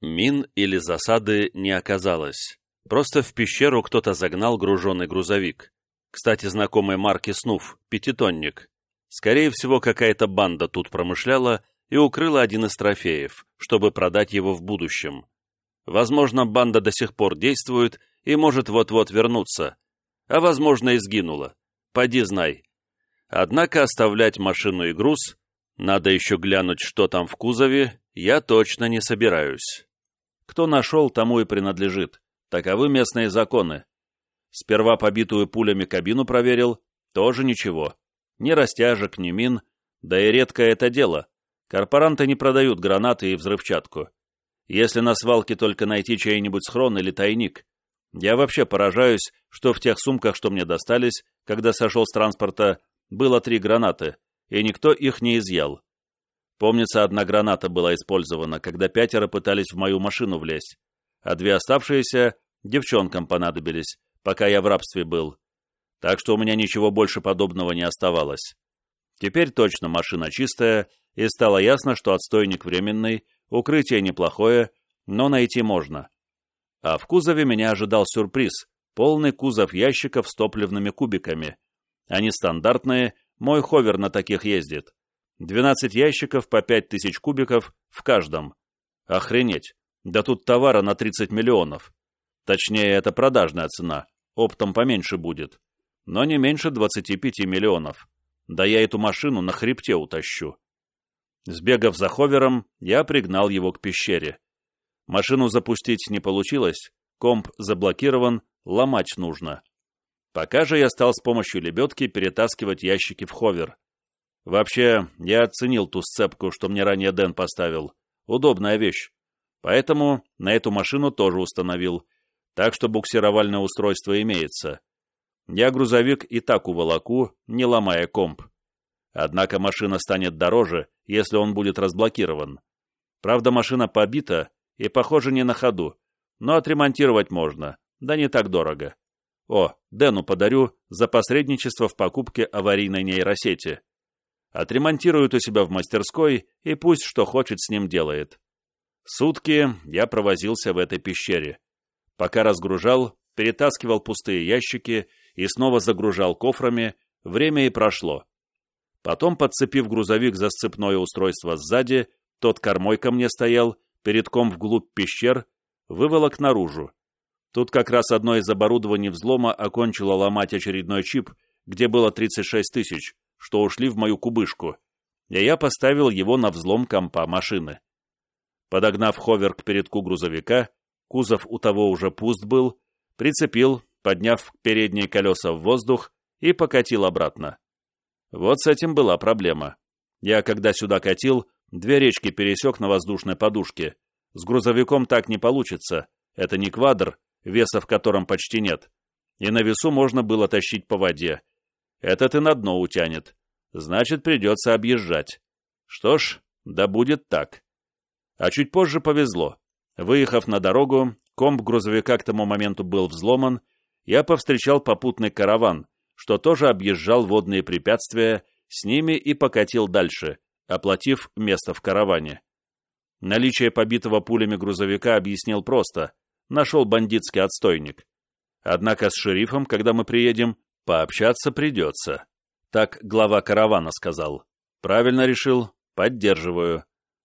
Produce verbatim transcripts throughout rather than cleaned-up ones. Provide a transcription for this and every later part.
Мин или засады не оказалось. Просто в пещеру кто-то загнал груженный грузовик. Кстати, знакомой марки «Снуф», пятитонник. Скорее всего, какая-то банда тут промышляла и укрыла один из трофеев, чтобы продать его в будущем. Возможно, банда до сих пор действует и может вот-вот вернуться. А возможно, и сгинула. Поди знай. Однако оставлять машину и груз, надо еще глянуть, что там в кузове, я точно не собираюсь. Кто нашел, тому и принадлежит. Таковы местные законы. Сперва побитую пулями кабину проверил, тоже ничего. Ни растяжек, ни мин, да и редкое это дело. Корпоранты не продают гранаты и взрывчатку. Если на свалке только найти чей-нибудь схрон или тайник. Я вообще поражаюсь, что в тех сумках, что мне достались, когда сошел с транспорта, было три гранаты, и никто их не изъял. Помнится, одна граната была использована, когда пятеро пытались в мою машину влезть, а две оставшиеся девчонкам понадобились, пока я в рабстве был. Так что у меня ничего больше подобного не оставалось. Теперь точно машина чистая, и стало ясно, что отстойник временный, укрытие неплохое, но найти можно. А в кузове меня ожидал сюрприз — полный кузов ящиков с топливными кубиками. Они стандартные, мой ховер на таких ездит. двенадцать ящиков по пять тысяч кубиков в каждом. Охренеть, да тут товара на тридцать миллионов. Точнее, это продажная цена, оптом поменьше будет. Но не меньше двадцати пяти миллионов. Да я эту машину на хребте утащу. Сбегав за ховером, я пригнал его к пещере. Машину запустить не получилось, комп заблокирован, ломать нужно. Пока же я стал с помощью лебедки перетаскивать ящики в ховер. Вообще, я оценил ту сцепку, что мне ранее Дэн поставил. Удобная вещь. Поэтому на эту машину тоже установил. Так что буксировальное устройство имеется. Я грузовик и так уволоку, не ломая комп. Однако машина станет дороже, если он будет разблокирован. Правда, машина побита и, похоже, не на ходу, но отремонтировать можно, да не так дорого. О, Дэну подарю за посредничество в покупке аварийной нейросети. Отремонтирует у себя в мастерской и пусть что хочет с ним делает. Сутки я провозился в этой пещере. Пока разгружал, перетаскивал пустые ящики и снова загружал кофрами, время и прошло. Потом, подцепив грузовик за сцепное устройство сзади, тот кормой ко мне стоял, передком вглубь пещер, выволок наружу. Тут как раз одно из оборудований взлома окончило ломать очередной чип, где было тридцать шесть тысяч, что ушли в мою кубышку, и я поставил его на взлом компа машины. Подогнав ховер к передку грузовика, кузов у того уже пуст был, прицепил, подняв передние колеса в воздух и покатил обратно. Вот с этим была проблема. Я, когда сюда катил, две речки пересек на воздушной подушке. С грузовиком так не получится, это не квадр, веса в котором почти нет, и на весу можно было тащить по воде. Этот и на дно утянет. Значит, придется объезжать. Что ж, да будет так. А чуть позже повезло. Выехав на дорогу, комп грузовика к тому моменту был взломан, я повстречал попутный караван, что тоже объезжал водные препятствия, с ними и покатил дальше, оплатив место в караване. Наличие побитого пулями грузовика объяснил просто. Нашел бандитский отстойник. Однако с шерифом, когда мы приедем, пообщаться придется. Так глава каравана сказал. Правильно решил, поддерживаю.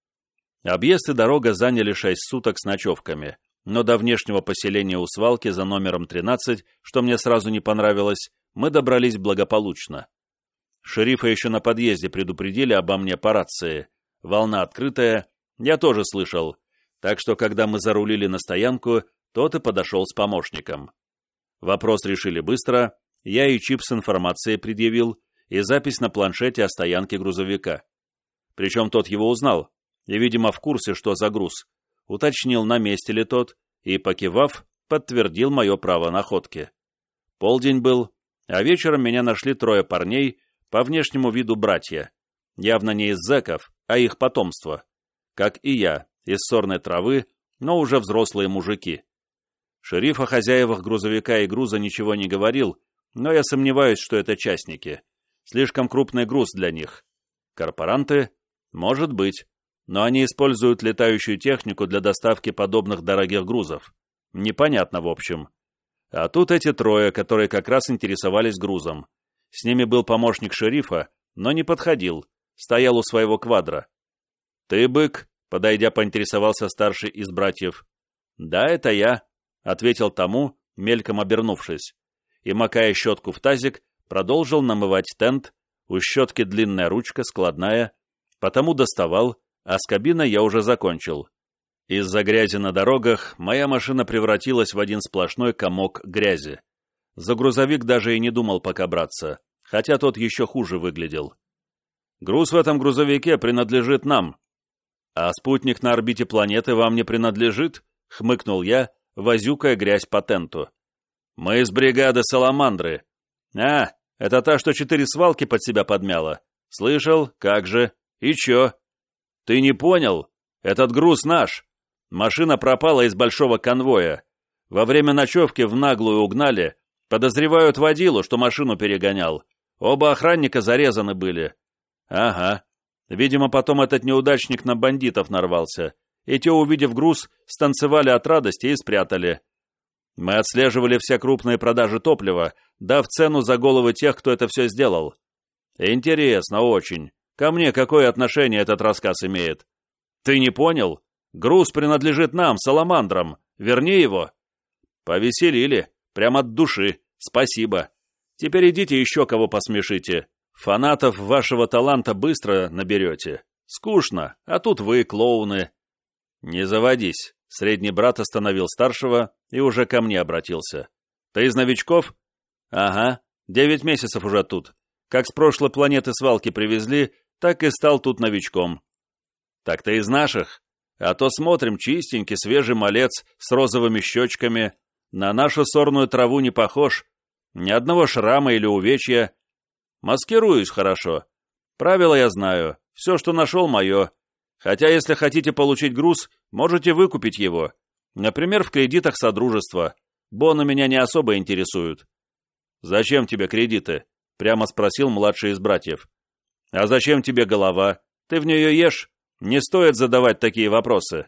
Объезд и дорога заняли шесть суток с ночевками, но до внешнего поселения у свалки за номером тринадцать, что мне сразу не понравилось, мы добрались благополучно. Шерифа еще на подъезде предупредили обо мне по рации. Волна открытая, я тоже слышал, так что когда мы зарулили на стоянку, тот и подошел с помощником. Вопрос решили быстро, я и чип с информацией предъявил, и запись на планшете о стоянке грузовика. Причем тот его узнал, и, видимо, в курсе, что за груз, уточнил, на месте ли тот, и, покивав, подтвердил мое право находки. Полдень был, а вечером меня нашли трое парней, по внешнему виду братья, явно не из зэков, а их потомство, как и я, из сорной травы, но уже взрослые мужики. Шериф о хозяевах грузовика и груза ничего не говорил, но я сомневаюсь, что это частники. Слишком крупный груз для них. Корпоранты? Может быть. но они используют летающую технику для доставки подобных дорогих грузов. Непонятно, в общем. А тут эти трое, которые как раз интересовались грузом. С ними был помощник шерифа, но не подходил, стоял у своего квадра. «Ты, бык?» — подойдя, поинтересовался старший из братьев. «Да, это я», — ответил тому, мельком обернувшись. И, макая щетку в тазик, продолжил намывать тент, у щетки длинная ручка, складная, потому доставал, а с кабиной я уже закончил. Из-за грязи на дорогах моя машина превратилась в один сплошной комок грязи. За грузовик даже и не думал пока браться, хотя тот еще хуже выглядел. «Груз в этом грузовике принадлежит нам». «А спутник на орбите планеты вам не принадлежит?» — хмыкнул я, возюкая грязь по тенту. «Мы из бригады Саламандры». «А, это та, что четыре свалки под себя подмяла. Слышал? Как же? И чё?» «Ты не понял? Этот груз наш. Машина пропала из большого конвоя. Во время ночевки в наглую угнали. Подозревают водилу, что машину перегонял. Оба охранника зарезаны были». «Ага. Видимо, потом этот неудачник на бандитов нарвался. И те, увидев груз, станцевали от радости и спрятали. Мы отслеживали все крупные продажи топлива, дав цену за головы тех, кто это все сделал. Интересно очень. Ко мне какое отношение этот рассказ имеет? Ты не понял? Груз принадлежит нам, Саламандрам. Верни его». «Повеселили. Прямо от души. Спасибо. Теперь идите еще кого посмешите. Фанатов вашего таланта быстро наберете. Скучно, а тут вы клоуны». «Не заводись». Средний брат остановил старшего и уже ко мне обратился. «Ты из новичков?» «Ага. Девять месяцев уже тут. Как с прошлой планеты свалки привезли, так и стал тут новичком». «Так ты из наших? А то смотрим, чистенький, свежий малец с розовыми щечками. На нашу сорную траву не похож. Ни одного шрама или увечья. Маскируюсь хорошо. Правила я знаю. Все, что нашел, мое. Хотя, если хотите получить груз, можете выкупить его. Например, в кредитах Содружества. Боны меня не особо интересуют». «Зачем тебе кредиты?» — прямо спросил младший из братьев. «А зачем тебе голова? Ты в нее ешь? Не стоит задавать такие вопросы».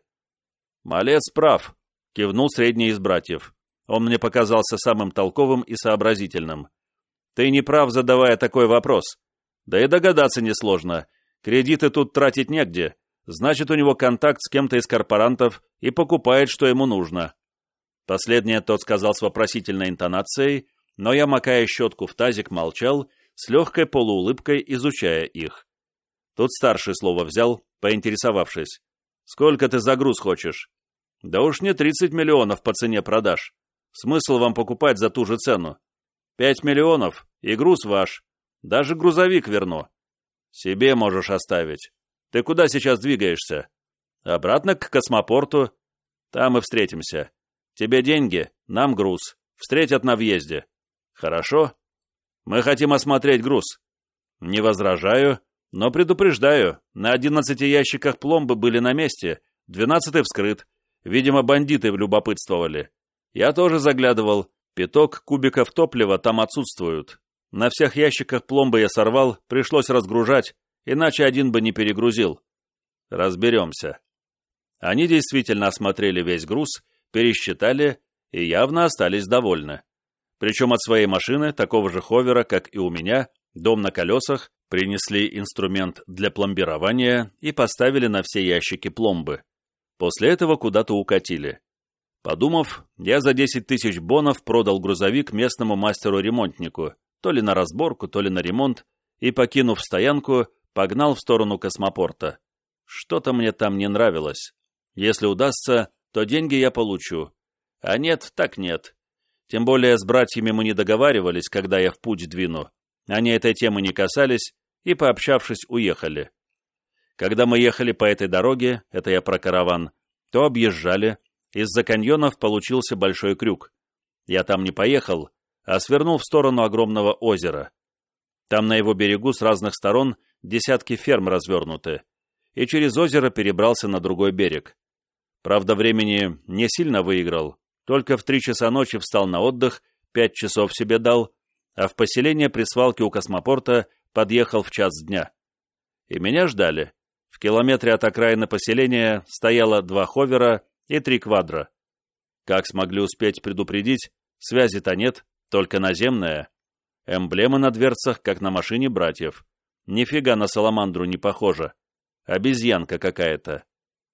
«Малец прав», — кивнул средний из братьев. Он мне показался самым толковым и сообразительным. «Ты не прав, задавая такой вопрос. Да и догадаться несложно. Кредиты тут тратить негде. Значит, у него контакт с кем-то из корпорантов и покупает, что ему нужно». Последнее тот сказал с вопросительной интонацией, но я, макая щетку в тазик, молчал, с легкой полуулыбкой изучая их. Тут старший слово взял, поинтересовавшись. «Сколько ты за груз хочешь?» «Да уж не тридцать миллионов по цене продаж. Смысл вам покупать за ту же цену? Пять миллионов, и груз ваш. Даже грузовик верну. Себе можешь оставить. Ты куда сейчас двигаешься?» «Обратно к космопорту. Там и встретимся. Тебе деньги, нам груз. Встретят на въезде». «Хорошо. Мы хотим осмотреть груз». «Не возражаю, но предупреждаю, на одиннадцати ящиках пломбы были на месте, двенадцатый вскрыт. Видимо, бандиты любопытствовали. Я тоже заглядывал. Пяток кубиков топлива там отсутствуют. На всех ящиках пломбы я сорвал, пришлось разгружать, иначе один бы не перегрузил. Разберемся». Они действительно осмотрели весь груз, пересчитали и явно остались довольны. Причем от своей машины, такого же ховера, как и у меня, дом на колесах, принесли инструмент для пломбирования и поставили на все ящики пломбы. После этого куда-то укатили. Подумав, я за десять тысяч бонов продал грузовик местному мастеру-ремонтнику, то ли на разборку, то ли на ремонт, и, покинув стоянку, погнал в сторону космопорта. Что-то мне там не нравилось. Если удастся, то деньги я получу. А нет, так нет. Тем более с братьями мы не договаривались, когда я в путь двину. Они этой темы не касались и, пообщавшись, уехали. Когда мы ехали по этой дороге, это я про караван, то объезжали, из-за каньонов получился большой крюк. Я там не поехал, а свернул в сторону огромного озера. Там на его берегу с разных сторон десятки ферм развернуты, и через озеро перебрался на другой берег. Правда, времени не сильно выиграл, только в три часа ночи встал на отдых, пять часов себе дал, а в поселение при свалке у космопорта подъехал в час дня. И меня ждали. В километре от окраины поселения стояло два ховера и три квадра. Как смогли успеть предупредить, связи-то нет, только наземная. Эмблемы на дверцах, как на машине братьев. Нифига на саламандру не похоже. Обезьянка какая-то.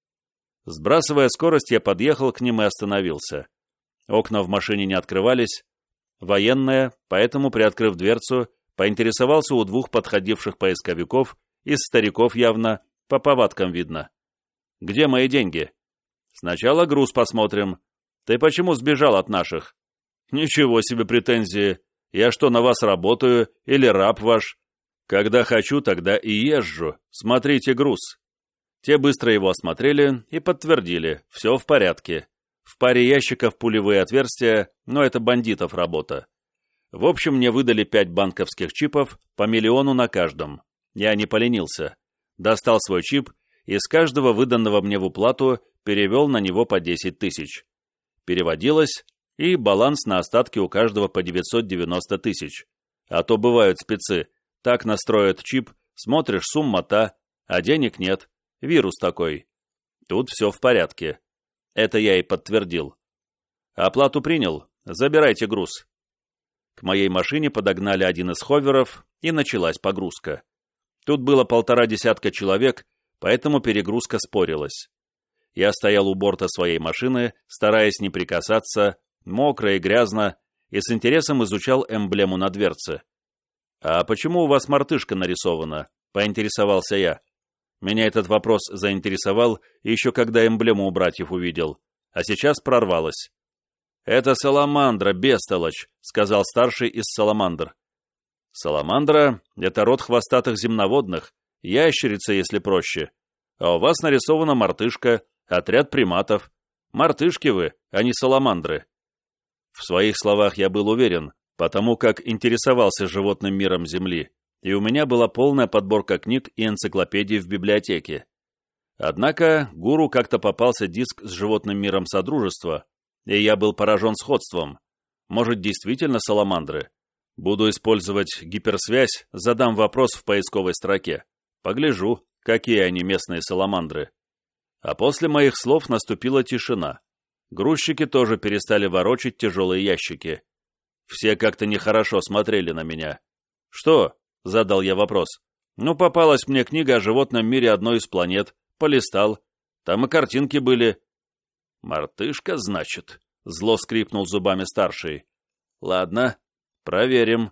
Сбрасывая скорость, я подъехал к ним и остановился. Окна в машине не открывались. Военная, поэтому, приоткрыв дверцу, поинтересовался у двух подходивших поисковиков, из стариков явно, по повадкам видно. «Где мои деньги?» «Сначала груз посмотрим. Ты почему сбежал от наших?» «Ничего себе претензии. Я что, на вас работаю или раб ваш? Когда хочу, тогда и езжу. Смотрите груз». Те быстро его осмотрели и подтвердили, все в порядке. В паре ящиков пулевые отверстия, но это бандитов работа. В общем, мне выдали пять банковских чипов, по миллиону на каждом. Я не поленился. Достал свой чип и с каждого выданного мне в уплату перевел на него по десять тысяч. Переводилось, и баланс на остатки у каждого по девятьсот девяносто тысяч. А то бывают спецы, так настроят чип, смотришь, сумма та, а денег нет, вирус такой. Тут все в порядке. Это я и подтвердил. Оплату принял, забирайте груз. К моей машине подогнали один из ховеров, и началась погрузка. Тут было полтора десятка человек, поэтому перегрузка спорилась. Я стоял у борта своей машины, стараясь не прикасаться, мокро и грязно, и с интересом изучал эмблему на дверце. «А почему у вас мартышка нарисована?» — поинтересовался я. Меня этот вопрос заинтересовал, еще когда эмблему у братьев увидел, а сейчас прорвалось. «Это саламандра, бестолочь», — сказал старший из саламандр. «Саламандра — это род хвостатых земноводных, ящерица, если проще. А у вас нарисована мартышка, отряд приматов. Мартышки вы, а не саламандры». В своих словах я был уверен, потому как интересовался животным миром Земли, и у меня была полная подборка книг и энциклопедий в библиотеке. Однако гуру как-то попался диск с животным миром Содружества, и я был поражен сходством. Может, действительно саламандры? Буду использовать гиперсвязь, задам вопрос в поисковой строке. Погляжу, какие они местные саламандры. А после моих слов наступила тишина. Грузчики тоже перестали ворочать тяжелые ящики. Все как-то нехорошо смотрели на меня. «Что?» — задал я вопрос. «Ну, попалась мне книга о животном мире одной из планет. Полистал. Там и картинки были». «Мартышка, значит?» — зло скрипнул зубами старший. «Ладно, проверим.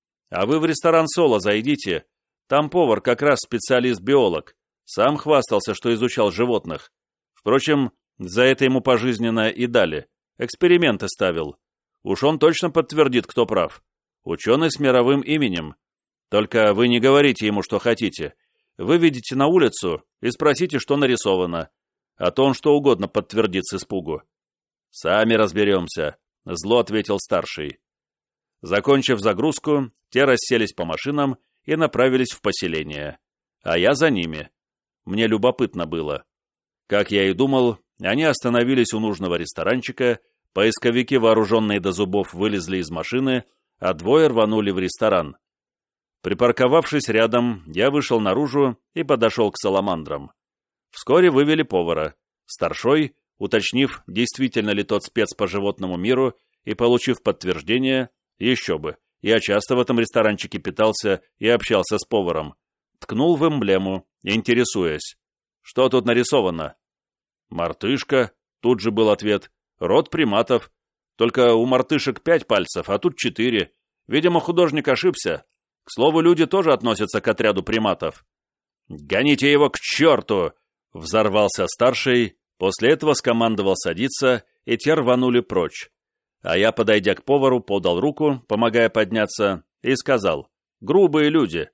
А вы в ресторан «Соло» зайдите. Там повар как раз специалист-биолог. Сам хвастался, что изучал животных. Впрочем, за это ему пожизненно и дали. Эксперименты ставил. Уж он точно подтвердит, кто прав. Ученый с мировым именем. Только вы не говорите ему, что хотите. Выведите на улицу и спросите, что нарисовано. А то он что угодно подтвердит с испугу». «Сами разберемся», — зло ответил старший. Закончив загрузку, те расселись по машинам и направились в поселение. А я за ними. Мне любопытно было. Как я и думал, они остановились у нужного ресторанчика, поисковики, вооруженные до зубов, вылезли из машины, а двое рванули в ресторан. Припарковавшись рядом, я вышел наружу и подошел к саламандрам. Вскоре вывели повара. Старшой, уточнив, действительно ли тот спец по животному миру, и получив подтверждение, еще бы, я часто в этом ресторанчике питался и общался с поваром, ткнул в эмблему, интересуясь. «Что тут нарисовано?» «Мартышка», тут же был ответ, «род приматов. Только у мартышек пять пальцев, а тут четыре. Видимо, художник ошибся. К слову, люди тоже относятся к отряду приматов». «Гоните его к черту!» — взорвался старший, после этого скомандовал садиться, и те рванули прочь. А я, подойдя к повару, подал руку, помогая подняться, и сказал: «Грубые люди».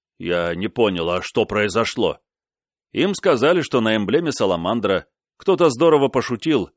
Я не понял, а что произошло? Им сказали, что на эмблеме саламандра. Кто-то здорово пошутил.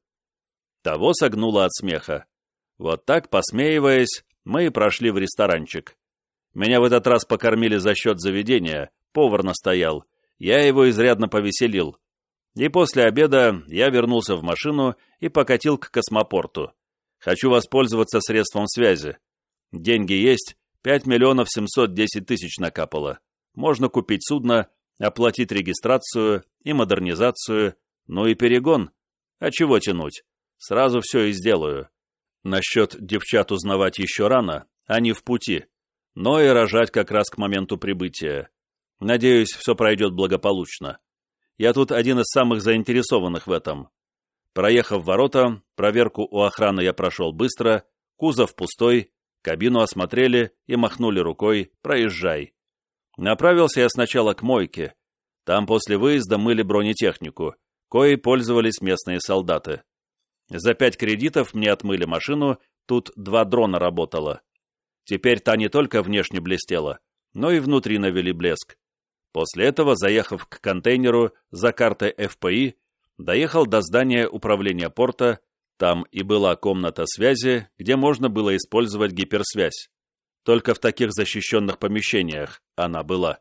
Того согнуло от смеха. Вот так, посмеиваясь, мы и прошли в ресторанчик. Меня в этот раз покормили за счет заведения, повар настоял. Я его изрядно повеселил. И после обеда я вернулся в машину и покатил к космопорту. Хочу воспользоваться средством связи. Деньги есть, пять миллионов семьсот десять тысяч накапало. Можно купить судно, оплатить регистрацию и модернизацию, ну и перегон. А чего тянуть? Сразу все и сделаю. Насчет девчат узнавать еще рано, они в пути, но и рожать как раз к моменту прибытия. Надеюсь, все пройдет благополучно. Я тут один из самых заинтересованных в этом. Проехав ворота, проверку у охраны я прошел быстро, кузов пустой, кабину осмотрели и махнули рукой «проезжай». Направился я сначала к мойке. Там после выезда мыли бронетехнику, коей пользовались местные солдаты. За пять кредитов мне отмыли машину, тут два дрона работало. Теперь та не только внешне блестела, но и внутри навели блеск. После этого, заехав к контейнеру за картой эф пэ и, доехал до здания управления порта, там и была комната связи, где можно было использовать гиперсвязь. Только в таких защищенных помещениях она была.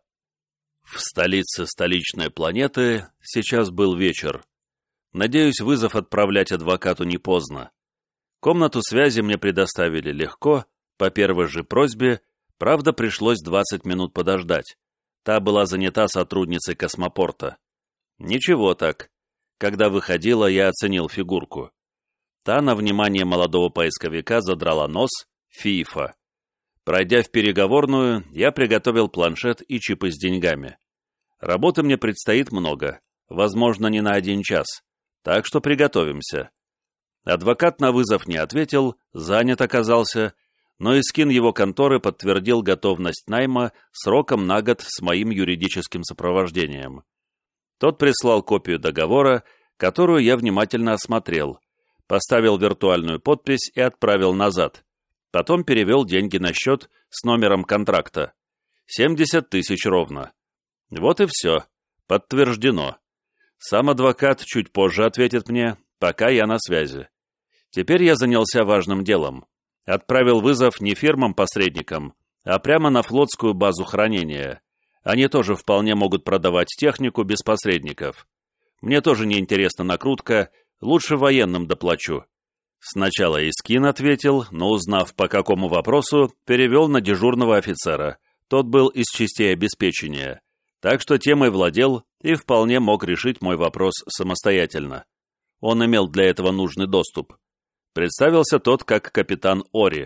В столице столичной планеты сейчас был вечер. Надеюсь, вызов отправлять адвокату не поздно. Комнату связи мне предоставили легко, по первой же просьбе, правда, пришлось двадцать минут подождать. Та была занята сотрудницей космопорта. Ничего так. Когда выходила, я оценил фигурку. Та на внимание молодого поисковика задрала нос, фифа. Пройдя в переговорную, я приготовил планшет и чипы с деньгами. Работы мне предстоит много, возможно, не на один час, так что приготовимся. Адвокат на вызов не ответил, занят оказался, но Искин его конторы подтвердил готовность найма сроком на год с моим юридическим сопровождением. Тот прислал копию договора, которую я внимательно осмотрел, поставил виртуальную подпись и отправил назад. Потом перевел деньги на счет с номером контракта. семьдесят тысяч ровно. Вот и все. Подтверждено. Сам адвокат чуть позже ответит мне, пока я на связи. Теперь я занялся важным делом. Отправил вызов не фирмам-посредникам, а прямо на флотскую базу хранения. Они тоже вполне могут продавать технику без посредников. Мне тоже не интересна накрутка, лучше военным доплачу. Сначала Искин ответил, но, узнав, по какому вопросу, перевел на дежурного офицера. Тот был из частей обеспечения, так что темой владел и вполне мог решить мой вопрос самостоятельно. Он имел для этого нужный доступ. Представился тот как капитан Ори.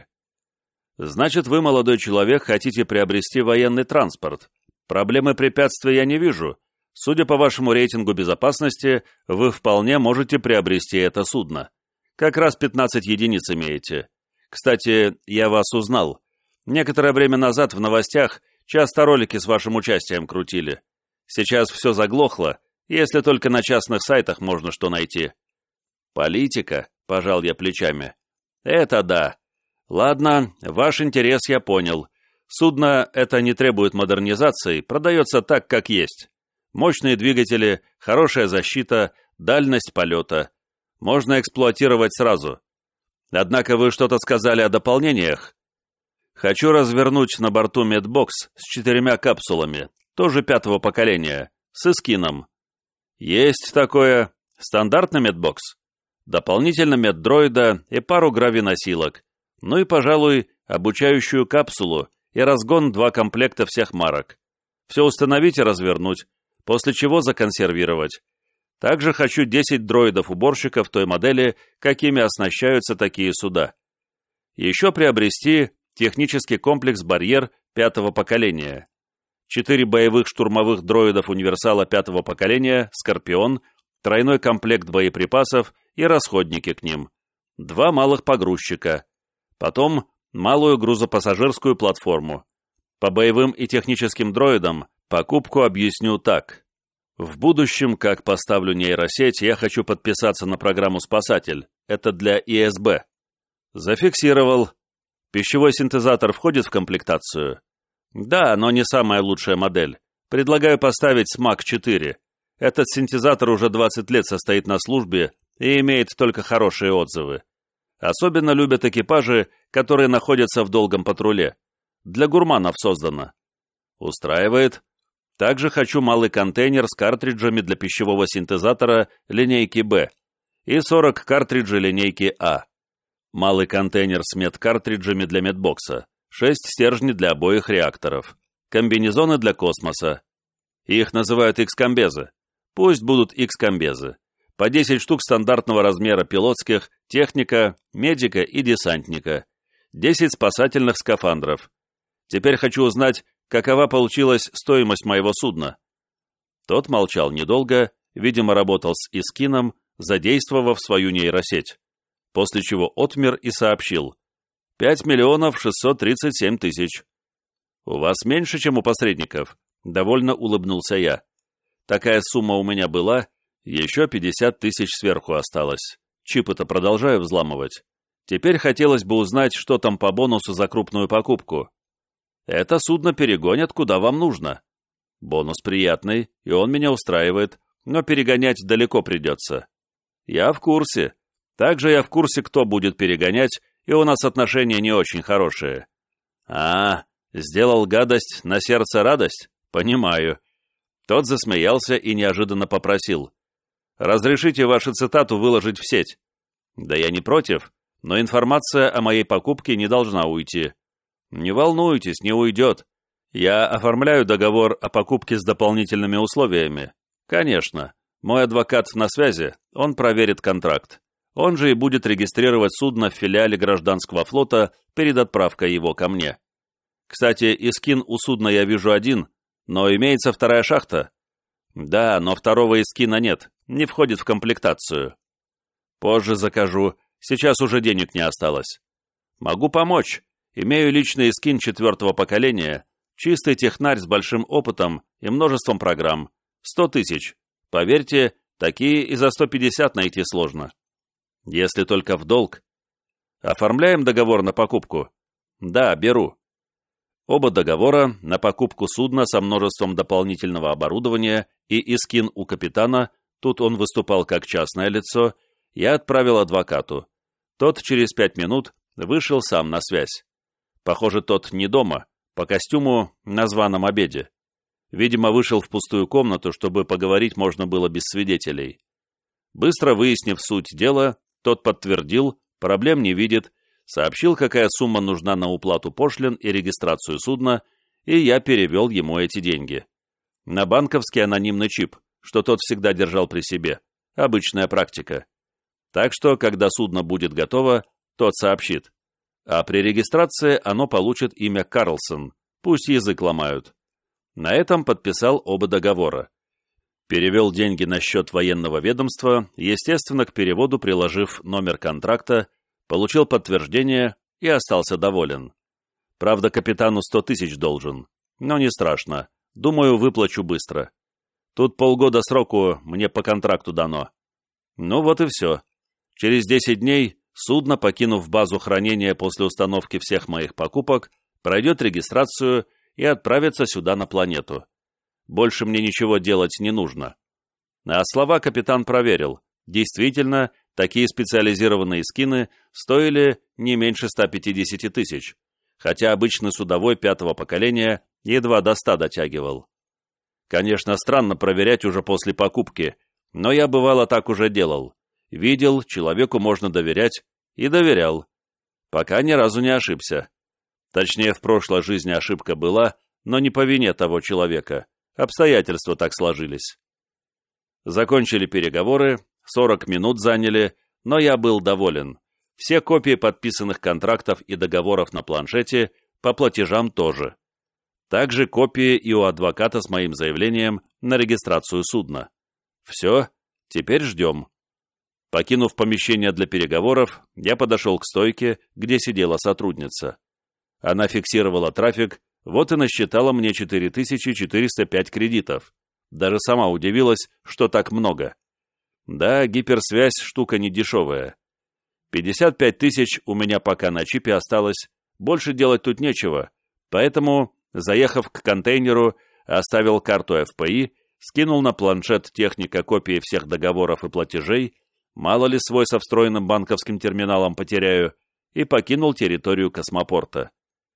«Значит, вы, молодой человек, хотите приобрести военный транспорт. Проблемы препятствий я не вижу. Судя по вашему рейтингу безопасности, вы вполне можете приобрести это судно. Как раз пятнадцать единиц имеете. Кстати, я вас узнал. Некоторое время назад в новостях часто ролики с вашим участием крутили. Сейчас все заглохло, если только на частных сайтах можно что найти». «Политика», — пожал я плечами. «Это да. Ладно, ваш интерес я понял. Судно это не требует модернизации, продается так, как есть. Мощные двигатели, хорошая защита, дальность полета. Можно эксплуатировать сразу. Однако вы что-то сказали о дополнениях. Хочу развернуть на борту медбокс с четырьмя капсулами, тоже пятого поколения, с Искином. Есть такое. Стандартный медбокс. Дополнительно меддроида и пару гравиносилок. Ну и, пожалуй, обучающую капсулу и разгон два комплекта всех марок. Все установить и развернуть, после чего законсервировать. Также хочу десять дроидов-уборщиков той модели, какими оснащаются такие суда. Еще приобрести технический комплекс «Барьер» пятого поколения. Четыре боевых штурмовых дроидов-универсала пятого поколения «Скорпион», тройной комплект боеприпасов и расходники к ним. Два малых погрузчика. Потом малую грузопассажирскую платформу. По боевым и техническим дроидам покупку объясню так. В будущем, как поставлю нейросеть, я хочу подписаться на программу «Спасатель». Это для и эс бэ. Зафиксировал. Пищевой синтезатор входит в комплектацию? Да, но не самая лучшая модель. Предлагаю поставить смак четыре. Этот синтезатор уже двадцать лет состоит на службе и имеет только хорошие отзывы. Особенно любят экипажи, которые находятся в долгом патруле. Для гурманов создано. Устраивает. Также хочу малый контейнер с картриджами для пищевого синтезатора линейки Б и сорок картриджей линейки А. Малый контейнер с медкартриджами для медбокса, шесть стержней для обоих реакторов, комбинезоны для космоса. Их называют икс-комбезы. Пусть будут икс-комбезы. По десять штук стандартного размера пилотских, техника, медика и десантника. десять спасательных скафандров. Теперь хочу узнать, какова получилась стоимость моего судна. Тот молчал недолго, видимо, работал с Искином, задействовав свою нейросеть. После чего отмер и сообщил. пять миллионов шестьсот тридцать семь тысяч. У вас меньше, чем у посредников. Довольно улыбнулся я. Такая сумма у меня была, еще пятьдесят тысяч сверху осталось. Чипы-то продолжаю взламывать. Теперь хотелось бы узнать, что там по бонусу за крупную покупку. Это судно перегонят, куда вам нужно. Бонус приятный, и он меня устраивает, но перегонять далеко придется. Я в курсе. Также я в курсе, кто будет перегонять, и у нас отношения не очень хорошие. А, сделал гадость, на сердце радость? Понимаю. Тот засмеялся и неожиданно попросил. Разрешите вашу цитату выложить в сеть? Да я не против, но информация о моей покупке не должна уйти. Не волнуйтесь, не уйдет. Я оформляю договор о покупке с дополнительными условиями. Конечно, мой адвокат на связи, он проверит контракт. Он же и будет регистрировать судно в филиале гражданского флота перед отправкой его ко мне. Кстати, Искин у судна я вижу один, но имеется вторая шахта. Да, но второго Искина нет, не входит в комплектацию. Позже закажу, сейчас уже денег не осталось. Могу помочь. Имею личный Искин четвертого поколения, чистый технарь с большим опытом и множеством программ. Сто тысяч. Поверьте, такие и за сто пятьдесят найти сложно. Если только в долг. Оформляем договор на покупку? Да, беру. Оба договора на покупку судна со множеством дополнительного оборудования и Искин у капитана, тут он выступал как частное лицо, я отправил адвокату. Тот через пять минут вышел сам на связь. Похоже, тот не дома, по костюму на званом обеде. Видимо, вышел в пустую комнату, чтобы поговорить можно было без свидетелей. Быстро выяснив суть дела, тот подтвердил, проблем не видит, сообщил, какая сумма нужна на уплату пошлин и регистрацию судна, и я перевел ему эти деньги. На банковский анонимный чип, что тот всегда держал при себе. Обычная практика. Так что, когда судно будет готово, тот сообщит. А при регистрации оно получит имя Карлсон, пусть язык ломают. На этом подписал оба договора. Перевел деньги на счет военного ведомства, естественно, к переводу приложив номер контракта, получил подтверждение и остался доволен. Правда, капитану сто тысяч должен, но не страшно, думаю, выплачу быстро. Тут полгода сроку мне по контракту дано. Ну вот и все. Через десять дней судно, покинув базу хранения после установки всех моих покупок, пройдет регистрацию и отправится сюда на планету. Больше мне ничего делать не нужно. А слова капитан проверил. Действительно, такие специализированные скины стоили не меньше ста пятидесяти тысяч, хотя обычный судовой пятого поколения едва до ста дотягивал. Конечно, странно проверять уже после покупки, но я бывало так уже делал. Видел, человеку можно доверять, и доверял. Пока ни разу не ошибся. Точнее, в прошлой жизни ошибка была, но не по вине того человека. Обстоятельства так сложились. Закончили переговоры, сорок минут заняли, но я был доволен. Все копии подписанных контрактов и договоров на планшете, по платежам тоже. Также копии и у адвоката с моим заявлением на регистрацию судна. Все, теперь ждем. Покинув помещение для переговоров, я подошел к стойке, где сидела сотрудница. Она фиксировала трафик, вот и насчитала мне четыре тысячи четыреста пять кредитов. Даже сама удивилась, что так много. Да, гиперсвязь штука недешевая. пятьдесят пять тысяч у меня пока на чипе осталось, больше делать тут нечего, поэтому, заехав к контейнеру, оставил карту эф пэ и, скинул на планшет техника копии всех договоров и платежей, мало ли свой со встроенным банковским терминалом потеряю, и покинул территорию космопорта.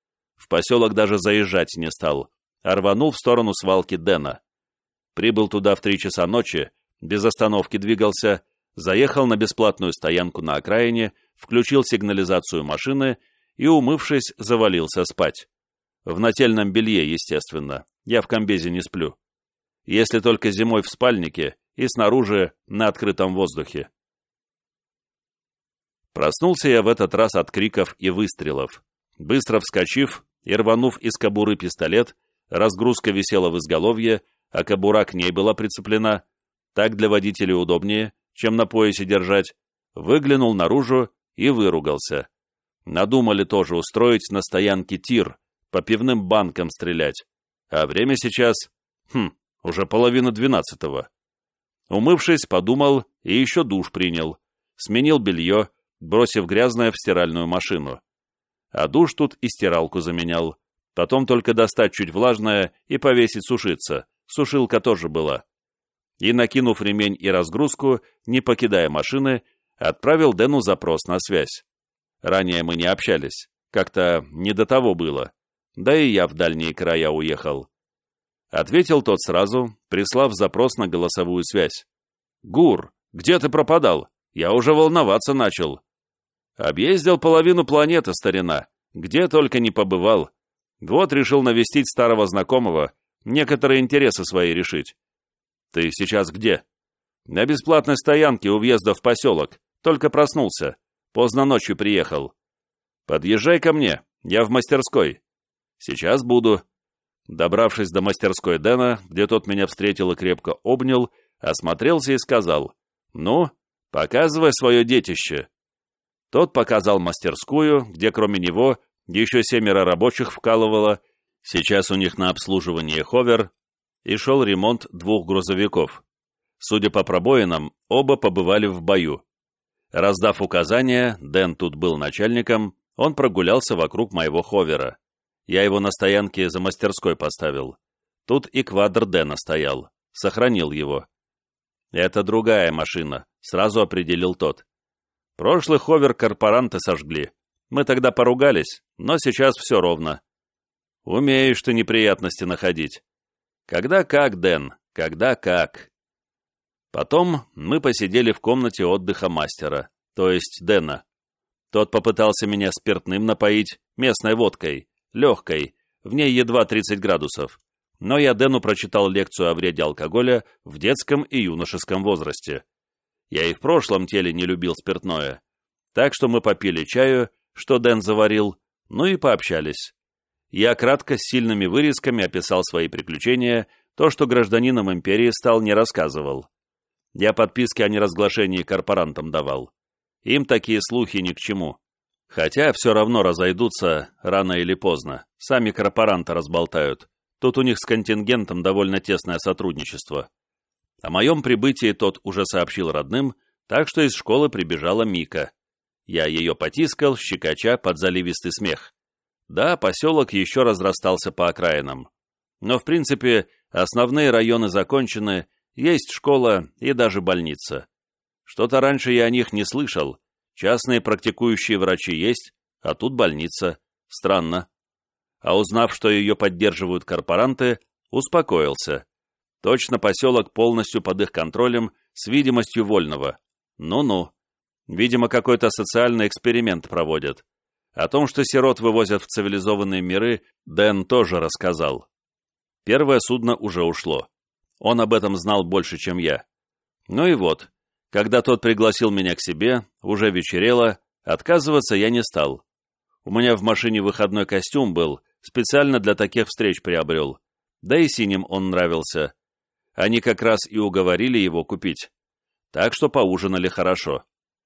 В поселок даже заезжать не стал, а рванул в сторону свалки Дэна. Прибыл туда в три часа ночи, без остановки двигался, заехал на бесплатную стоянку на окраине, включил сигнализацию машины и, умывшись, завалился спать. В нательном белье, естественно, я в комбезе не сплю. если только зимой в спальнике и снаружи на открытом воздухе. Проснулся я в этот раз от криков и выстрелов. Быстро вскочив и рванув из кобуры пистолет, разгрузка висела в изголовье, а кобура к ней была прицеплена, так для водителя удобнее, чем на поясе держать, выглянул наружу и выругался. Надумали тоже устроить на стоянке тир, по пивным банкам стрелять, а время сейчас, хм, уже половина двенадцатого. Умывшись, подумал и еще душ принял, сменил белье, бросив грязное в стиральную машину. А душ тут и стиралку заменял, потом только достать чуть влажное и повесить сушиться, сушилка тоже была. И, накинув ремень и разгрузку, не покидая машины, отправил Дэну запрос на связь. Ранее мы не общались, как-то не до того было, да и я в дальние края уехал. Ответил тот сразу, прислав запрос на голосовую связь. «Гур, где ты пропадал? Я уже волноваться начал». «Объездил половину планеты, старина, где только не побывал. Вот решил навестить старого знакомого, некоторые интересы свои решить». «Ты сейчас где?» «На бесплатной стоянке у въезда в поселок, только проснулся, поздно ночью приехал». «Подъезжай ко мне, я в мастерской». «Сейчас буду». Добравшись до мастерской Дэна, где тот меня встретил и крепко обнял, осмотрелся и сказал: «Ну, показывай свое детище». Тот показал мастерскую, где кроме него еще семеро рабочих вкалывало, сейчас у них на обслуживании ховер, и шел ремонт двух грузовиков. Судя по пробоинам, оба побывали в бою. Раздав указания, Дэн тут был начальником, он прогулялся вокруг моего ховера. Я его на стоянке за мастерской поставил. Тут и квадр Дэна стоял, сохранил его. «Это другая машина», — сразу определил тот. «Прошлый ховер корпоранты сожгли. Мы тогда поругались, но сейчас все ровно». «Умеешь ты неприятности находить». «Когда как, Дэн, когда как». Потом мы посидели в комнате отдыха мастера, то есть Дэна. Тот попытался меня спиртным напоить, местной водкой, легкой, в ней едва тридцать градусов. Но я Дэну прочитал лекцию о вреде алкоголя в детском и юношеском возрасте. Я и в прошлом теле не любил спиртное. Так что мы попили чаю, что Дэн заварил, ну и пообщались. Я кратко, с сильными вырезками описал свои приключения, то, что гражданином империи стал, не рассказывал. Я подписки о неразглашении корпорантам давал. Им такие слухи ни к чему. Хотя все равно разойдутся рано или поздно. Сами корпоранты разболтают. Тут у них с контингентом довольно тесное сотрудничество. О моем прибытии тот уже сообщил родным, так что из школы прибежала Мика. Я ее потискал, щекоча под заливистый смех. Да, поселок еще разрастался по окраинам. Но, в принципе, основные районы закончены, есть школа и даже больница. Что-то раньше я о них не слышал. Частные практикующие врачи есть, а тут больница. Странно. А узнав, что ее поддерживают корпоранты, успокоился. Точно поселок полностью под их контролем, с видимостью вольного. Ну-ну. Видимо, какой-то социальный эксперимент проводят. О том, что сирот вывозят в цивилизованные миры, Дэн тоже рассказал. Первое судно уже ушло. Он об этом знал больше, чем я. Ну и вот, когда тот пригласил меня к себе, уже вечерело, отказываться я не стал. У меня в машине выходной костюм был, специально для таких встреч приобрел. Да и синим он нравился. Они как раз и уговорили его купить. Так что поужинали хорошо.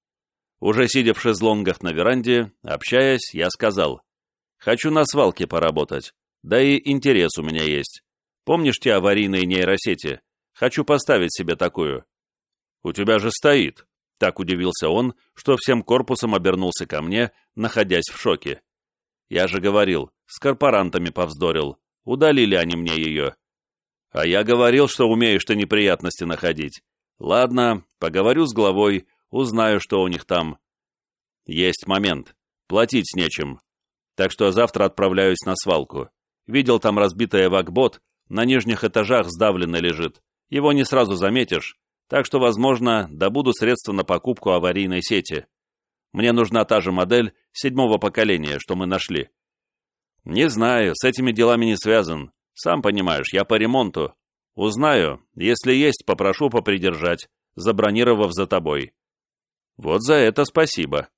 Уже сидя в шезлонгах на веранде, общаясь, я сказал: «Хочу на свалке поработать, да и интерес у меня есть. Помнишь те аварийные нейросети? Хочу поставить себе такую». «У тебя же стоит», — так удивился он, что всем корпусом обернулся ко мне, находясь в шоке. «Я же говорил, с корпорантами повздорил, удалили они мне ее». «А я говорил, что умеешь ты неприятности находить. Ладно, поговорю с главой, узнаю, что у них там». «Есть момент. Платить нечем. Так что завтра отправляюсь на свалку. Видел там разбитый эвакбот, на нижних этажах сдавленно лежит. Его не сразу заметишь, так что, возможно, добуду средства на покупку аварийной сети. Мне нужна та же модель седьмого поколения, что мы нашли». «Не знаю, с этими делами не связан. Сам понимаешь, я по ремонту. Узнаю. Если есть, попрошу попридержать, забронировав за тобой. Вот за это спасибо.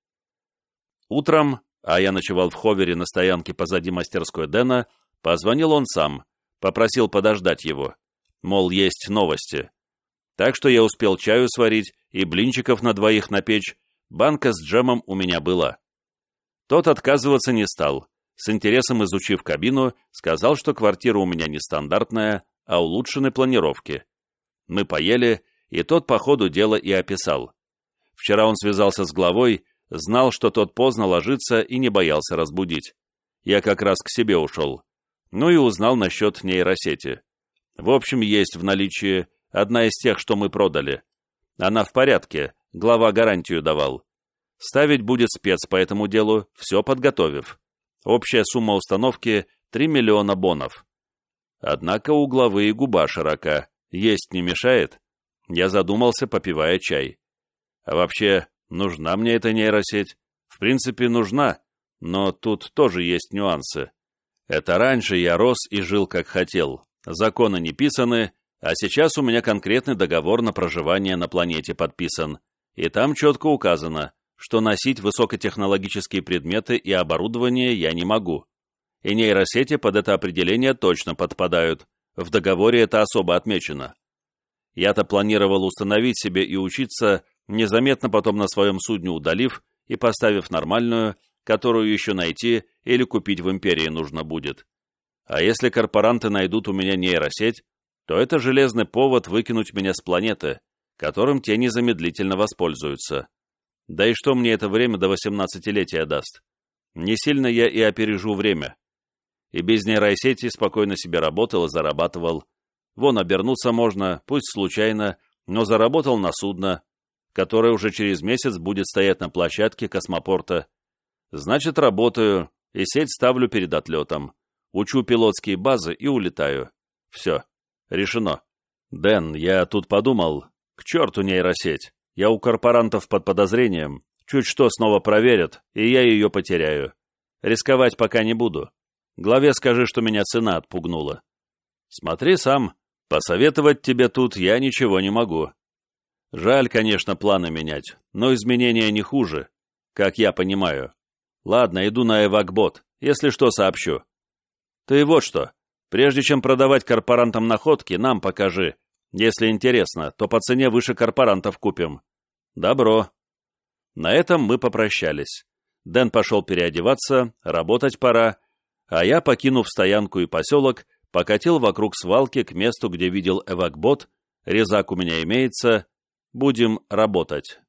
Утром, а я ночевал в ховере на стоянке позади мастерской Дэна, позвонил он сам, попросил подождать его. Мол, есть новости. Так что я успел чаю сварить и блинчиков на двоих напечь, банка с джемом у меня была. Тот отказываться не стал. С интересом изучив кабину, сказал, что квартира у меня не стандартная, а улучшенной планировки. Мы поели, и тот по ходу дела и описал. Вчера он связался с главой, знал, что тот поздно ложится и не боялся разбудить. Я как раз к себе ушел. Ну и узнал насчет нейросети. В общем, есть в наличии одна из тех, что мы продали. Она в порядке, глава гарантию давал. Ставить будет спец по этому делу, все подготовив. Общая сумма установки — три миллиона бонов. Однако у главы и губа широка, есть не мешает. Я задумался, попивая чай. А вообще, нужна мне эта нейросеть? В принципе, нужна, но тут тоже есть нюансы. Это раньше я рос и жил как хотел. Законы не писаны, а сейчас у меня конкретный договор на проживание на планете подписан. И там четко указано, что носить высокотехнологические предметы и оборудование я не могу. И нейросети под это определение точно подпадают. В договоре это особо отмечено. Я-то планировал установить себе и учиться, незаметно потом на своем судне удалив и поставив нормальную, которую еще найти или купить в империи нужно будет. А если корпоранты найдут у меня нейросеть, то это железный повод выкинуть меня с планеты, которым те незамедлительно воспользуются. Да и что мне это время до восемнадцатилетия даст? Не сильно я и опережу время. И без нейросети спокойно себе работал и зарабатывал. Вон, обернуться можно, пусть случайно, но заработал на судно, которое уже через месяц будет стоять на площадке космопорта. Значит, работаю, и сеть ставлю перед отлетом. Учу пилотские базы и улетаю. Все, решено. Дэн, я тут подумал, к черту нейросеть. Я у корпорантов под подозрением. Чуть что снова проверят, и я ее потеряю. Рисковать пока не буду. Главе скажи, что меня цена отпугнула. Смотри сам. Посоветовать тебе тут я ничего не могу. Жаль, конечно, планы менять, но изменения не хуже, как я понимаю. Ладно, иду на эвакбот, если что, сообщу. Ты вот что, прежде чем продавать корпорантам находки, нам покажи. Если интересно, то по цене выше корпорантов купим. Добро. На этом мы попрощались. Дэн пошел переодеваться, работать пора, а я, покинув стоянку и поселок, покатил вокруг свалки к месту, где видел эвакбот, резак у меня имеется, будем работать.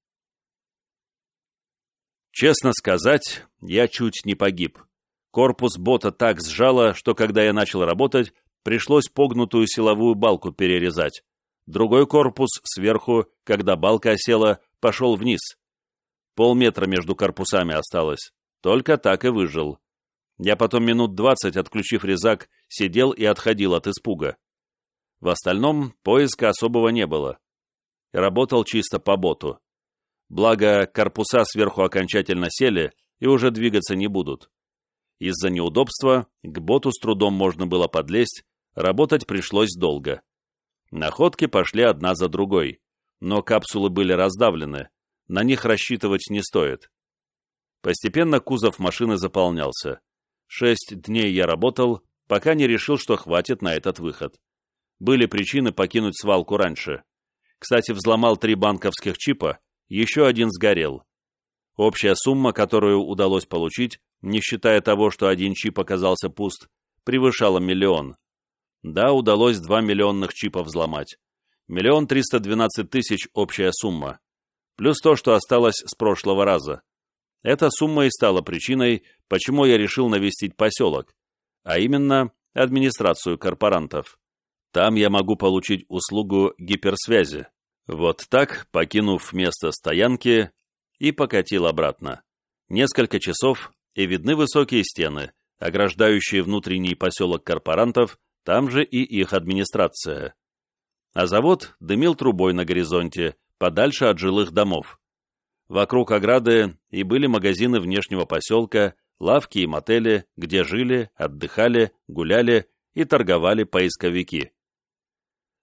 Честно сказать, я чуть не погиб. Корпус бота так сжало, что когда я начал работать, пришлось погнутую силовую балку перерезать. Другой корпус сверху, когда балка осела, пошел вниз. Полметра между корпусами осталось. Только так и выжил. Я потом минут двадцать, отключив резак, сидел и отходил от испуга. В остальном поиска особого не было. Работал чисто по боту. Благо, корпуса сверху окончательно сели и уже двигаться не будут. Из-за неудобства к боту с трудом можно было подлезть, работать пришлось долго. Находки пошли одна за другой, но капсулы были раздавлены, на них рассчитывать не стоит. Постепенно кузов машины заполнялся. Шесть дней я работал, пока не решил, что хватит на этот выход. Были причины покинуть свалку раньше. Кстати, взломал три банковских чипа, еще один сгорел. Общая сумма, которую удалось получить, не считая того, что один чип оказался пуст, превышала миллион. Да, удалось два миллионных чипа взломать. Миллион триста двенадцать тысяч общая сумма. Плюс то, что осталось с прошлого раза. Эта сумма и стала причиной, почему я решил навестить поселок, а именно администрацию корпорантов. Там я могу получить услугу гиперсвязи. Вот так, покинув место стоянки, и покатил обратно. Несколько часов, и видны высокие стены, ограждающие внутренний поселок корпорантов, там же и их администрация. А завод дымил трубой на горизонте, подальше от жилых домов. Вокруг ограды и были магазины внешнего поселка, лавки и мотели, где жили, отдыхали, гуляли и торговали поисковики.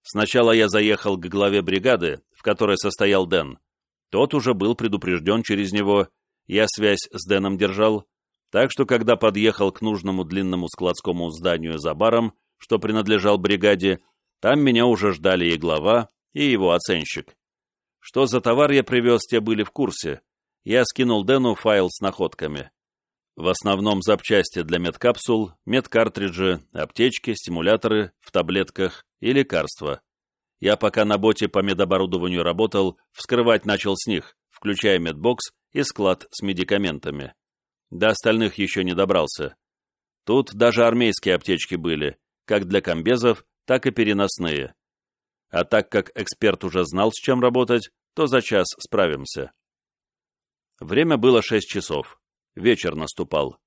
Сначала я заехал к главе бригады, в которой состоял Дэн. Тот уже был предупрежден через него, я связь с Дэном держал, так что когда подъехал к нужному длинному складскому зданию за баром, что принадлежал бригаде, там меня уже ждали и глава, и его оценщик. Что за товар я привез, те были в курсе. Я скинул Дэну файл с находками. В основном запчасти для медкапсул, медкартриджи, аптечки, стимуляторы в таблетках и лекарства. Я пока на боте по медоборудованию работал, вскрывать начал с них, включая медбокс и склад с медикаментами. До остальных еще не добрался. Тут даже армейские аптечки были, как для комбезов, так и переносные. А так как эксперт уже знал, с чем работать, то за час справимся. Время было шесть часов. Вечер наступал.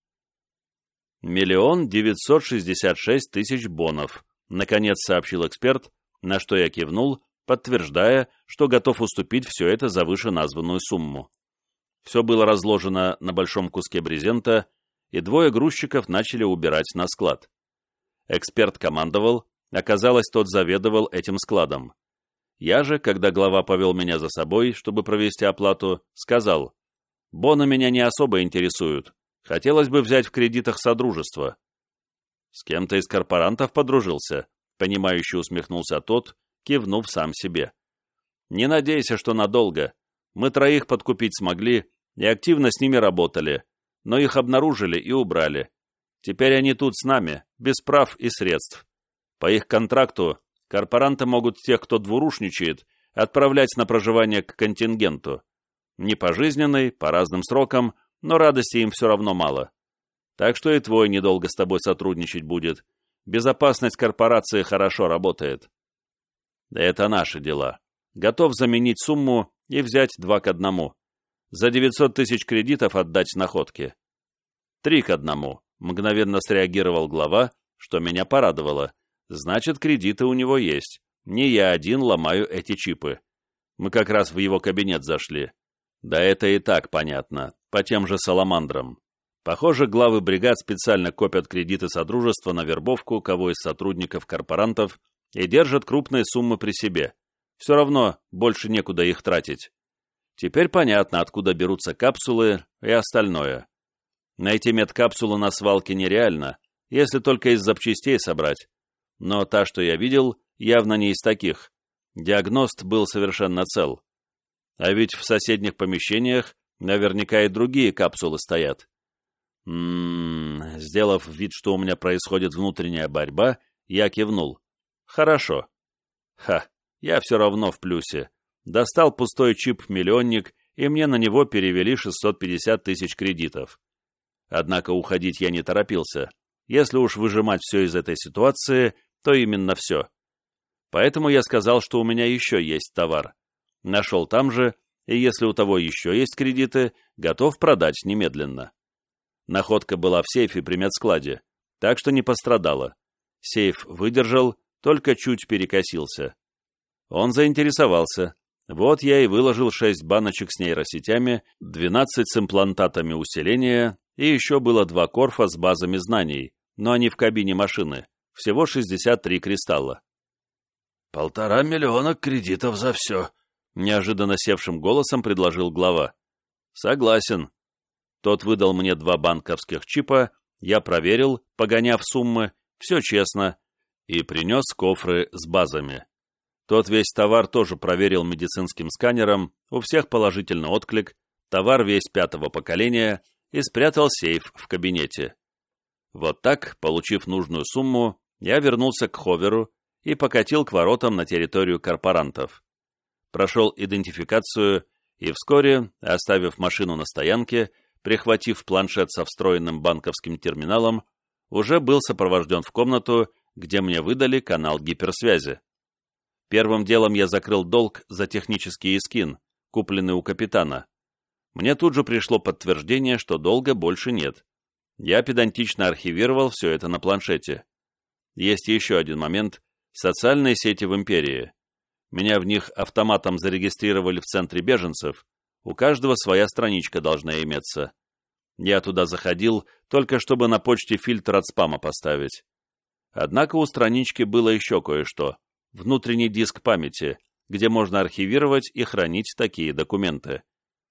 «Миллион девятьсот шестьдесят шесть тысяч бонов», — наконец сообщил эксперт, на что я кивнул, подтверждая, что готов уступить все это за вышеназванную сумму. Все было разложено на большом куске брезента, и двое грузчиков начали убирать на склад. Эксперт командовал, оказалось, тот заведовал этим складом. Я же, когда глава повел меня за собой, чтобы провести оплату, сказал: «Боны меня не особо интересуют. Хотелось бы взять в кредитах содружества». «С кем-то из корпорантов подружился?» — понимающе усмехнулся тот, кивнув сам себе. «Не надейся, что надолго. Мы троих подкупить смогли и активно с ними работали, но их обнаружили и убрали. Теперь они тут с нами, без прав и средств. По их контракту корпоранты могут тех, кто двурушничает, отправлять на проживание к контингенту. Не пожизненный, по разным срокам, но радости им все равно мало. Так что и твой недолго с тобой сотрудничать будет. Безопасность корпорации хорошо работает». «Да это наши дела. Готов заменить сумму и взять два к одному. За девятьсот тысяч кредитов отдать находки». «Три к одному», — мгновенно среагировал глава, что меня порадовало. «Значит, кредиты у него есть. Не я один ломаю эти чипы. Мы как раз в его кабинет зашли. Да это и так понятно, по тем же саламандрам. Похоже, главы бригад специально копят кредиты Содружества на вербовку кого из сотрудников корпорантов и держат крупные суммы при себе. Все равно больше некуда их тратить. Теперь понятно, откуда берутся капсулы и остальное. Найти медкапсулу на свалке нереально, если только из запчастей собрать. Но та, что я видел, явно не из таких. Диагност был совершенно цел. А ведь в соседних помещениях наверняка и другие капсулы стоят. М-м-м, сделав вид, что у меня происходит внутренняя борьба, я кивнул. Хорошо. Ха, я все равно в плюсе. Достал пустой чип-миллионник, и мне на него перевели шестьсот пятьдесят тысяч кредитов. Однако уходить я не торопился. Если уж выжимать все из этой ситуации, то именно все. Поэтому я сказал, что у меня еще есть товар. Нашел там же, и если у того еще есть кредиты, готов продать немедленно. Находка была в сейфе при медскладе, так что не пострадала. Сейф выдержал, только чуть перекосился. Он заинтересовался. Вот я и выложил шесть баночек с нейросетями, двенадцать с имплантатами усиления, и еще было два корфа с базами знаний, но они в кабине машины. Всего шестьдесят три кристалла. «Полтора миллиона кредитов за все», — неожиданно севшим голосом предложил глава. «Согласен». Тот выдал мне два банковских чипа, я проверил, погоняв суммы, все честно, и принес кофры с базами. Тот весь товар тоже проверил медицинским сканером, у всех положительный отклик, товар весь пятого поколения, и спрятал сейф в кабинете. Вот так, получив нужную сумму, я вернулся к ховеру и покатил к воротам на территорию корпорантов. Прошел идентификацию и вскоре, оставив машину на стоянке, прихватив планшет со встроенным банковским терминалом, уже был сопровожден в комнату, где мне выдали канал гиперсвязи. Первым делом я закрыл долг за технический эскин, купленный у капитана. Мне тут же пришло подтверждение, что долга больше нет. Я педантично архивировал все это на планшете. Есть еще один момент — социальные сети в Империи. Меня в них автоматом зарегистрировали в центре беженцев. У каждого своя страничка должна иметься. Я туда заходил, только чтобы на почте фильтр от спама поставить. Однако у странички было еще кое-что. внутренний диск памяти, где можно архивировать и хранить такие документы.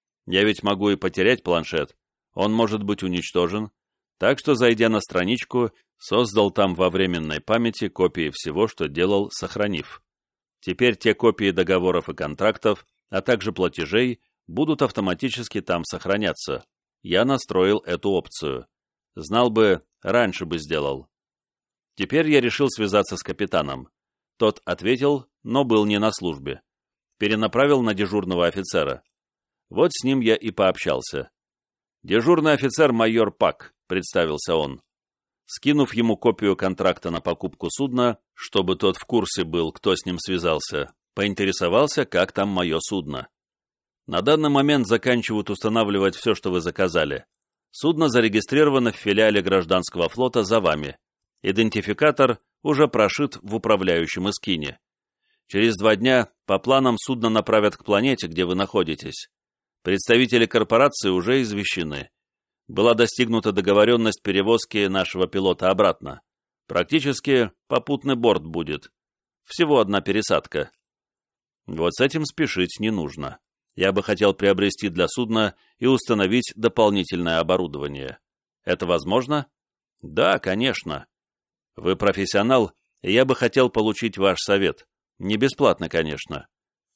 Я ведь могу и потерять планшет, он может быть уничтожен, так что, зайдя на страничку, создал там во временной памяти копии всего, что делал, сохранив. Теперь те копии договоров и контрактов, а также платежей, будут автоматически там сохраняться. Я настроил эту опцию. Знал бы, раньше бы сделал. Теперь я решил связаться с капитаном. Тот ответил, но был не на службе. Перенаправил на дежурного офицера. Вот с ним я и пообщался. «Дежурный офицер майор Пак», — представился он. Скинув ему копию контракта на покупку судна, чтобы тот в курсе был, кто с ним связался, поинтересовался, как там мое судно. «На данный момент заканчивают устанавливать все, что вы заказали. Судно зарегистрировано в филиале гражданского флота за вами. Идентификатор уже прошит в управляющем эскине. Через два дня по планам судно направят к планете, где вы находитесь. Представители корпорации уже извещены. Была достигнута договоренность перевозки нашего пилота обратно. Практически попутный борт будет. Всего одна пересадка. Вот с этим спешить не нужно. Я бы хотел приобрести для судна и установить дополнительное оборудование. Это возможно? Да, конечно. Вы профессионал, и я бы хотел получить ваш совет. Не бесплатно, конечно.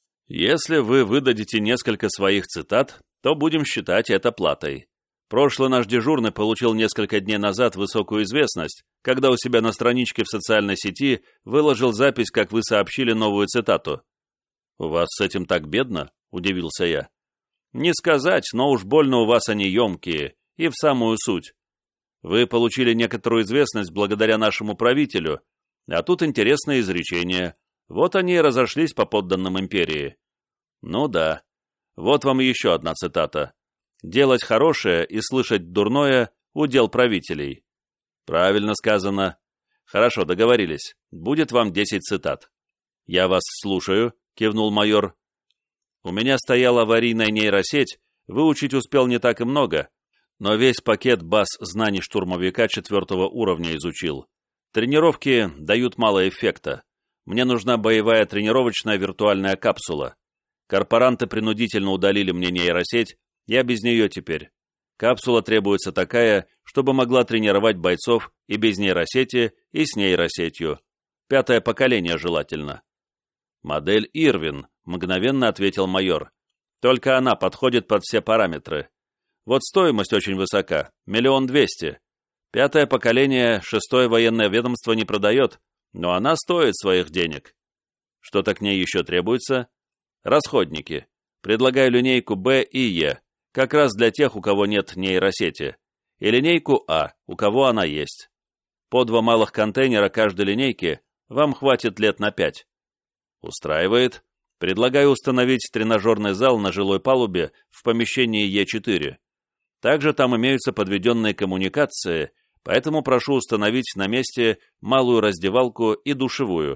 Если вы выдадите несколько своих цитат, то будем считать это платой. Прошлый наш дежурный получил несколько дней назад высокую известность, когда у себя на страничке в социальной сети выложил запись, как вы сообщили новую цитату. «У вас с этим так бедно?» — удивился я. «Не сказать, но уж больно у вас они емкие, и в самую суть. Вы получили некоторую известность благодаря нашему правителю, а тут интересное изречение. Вот они и разошлись по подданным империи». Ну да. Вот вам еще одна цитата. «Делать хорошее и слышать дурное – удел правителей». Правильно сказано. Хорошо, договорились. Будет вам десять цитат. «Я вас слушаю», – кивнул майор. «У меня стояла аварийная нейросеть, выучить успел не так и много, но весь пакет баз знаний штурмовика четвертого уровня изучил. Тренировки дают мало эффекта. Мне нужна боевая тренировочная виртуальная капсула. Корпоранты принудительно удалили мне нейросеть, я без нее теперь. Капсула требуется такая, чтобы могла тренировать бойцов и без нейросети, и с нейросетью. Пятое поколение желательно». «Модель Ирвин», — мгновенно ответил майор. «Только она подходит под все параметры. Вот стоимость очень высока, миллион двести. Пятое поколение шестое военное ведомство не продает, но она стоит своих денег. Что-то к ней еще требуется? Расходники. Предлагаю линейку Б и Е, как раз для тех, у кого нет нейросети, и линейку А, у кого она есть. По два малых контейнера каждой линейки вам хватит лет на пять. Устраивает. Предлагаю установить тренажерный зал на жилой палубе в помещении Е четыре. Также там имеются подведенные коммуникации, поэтому прошу установить на месте малую раздевалку и душевую.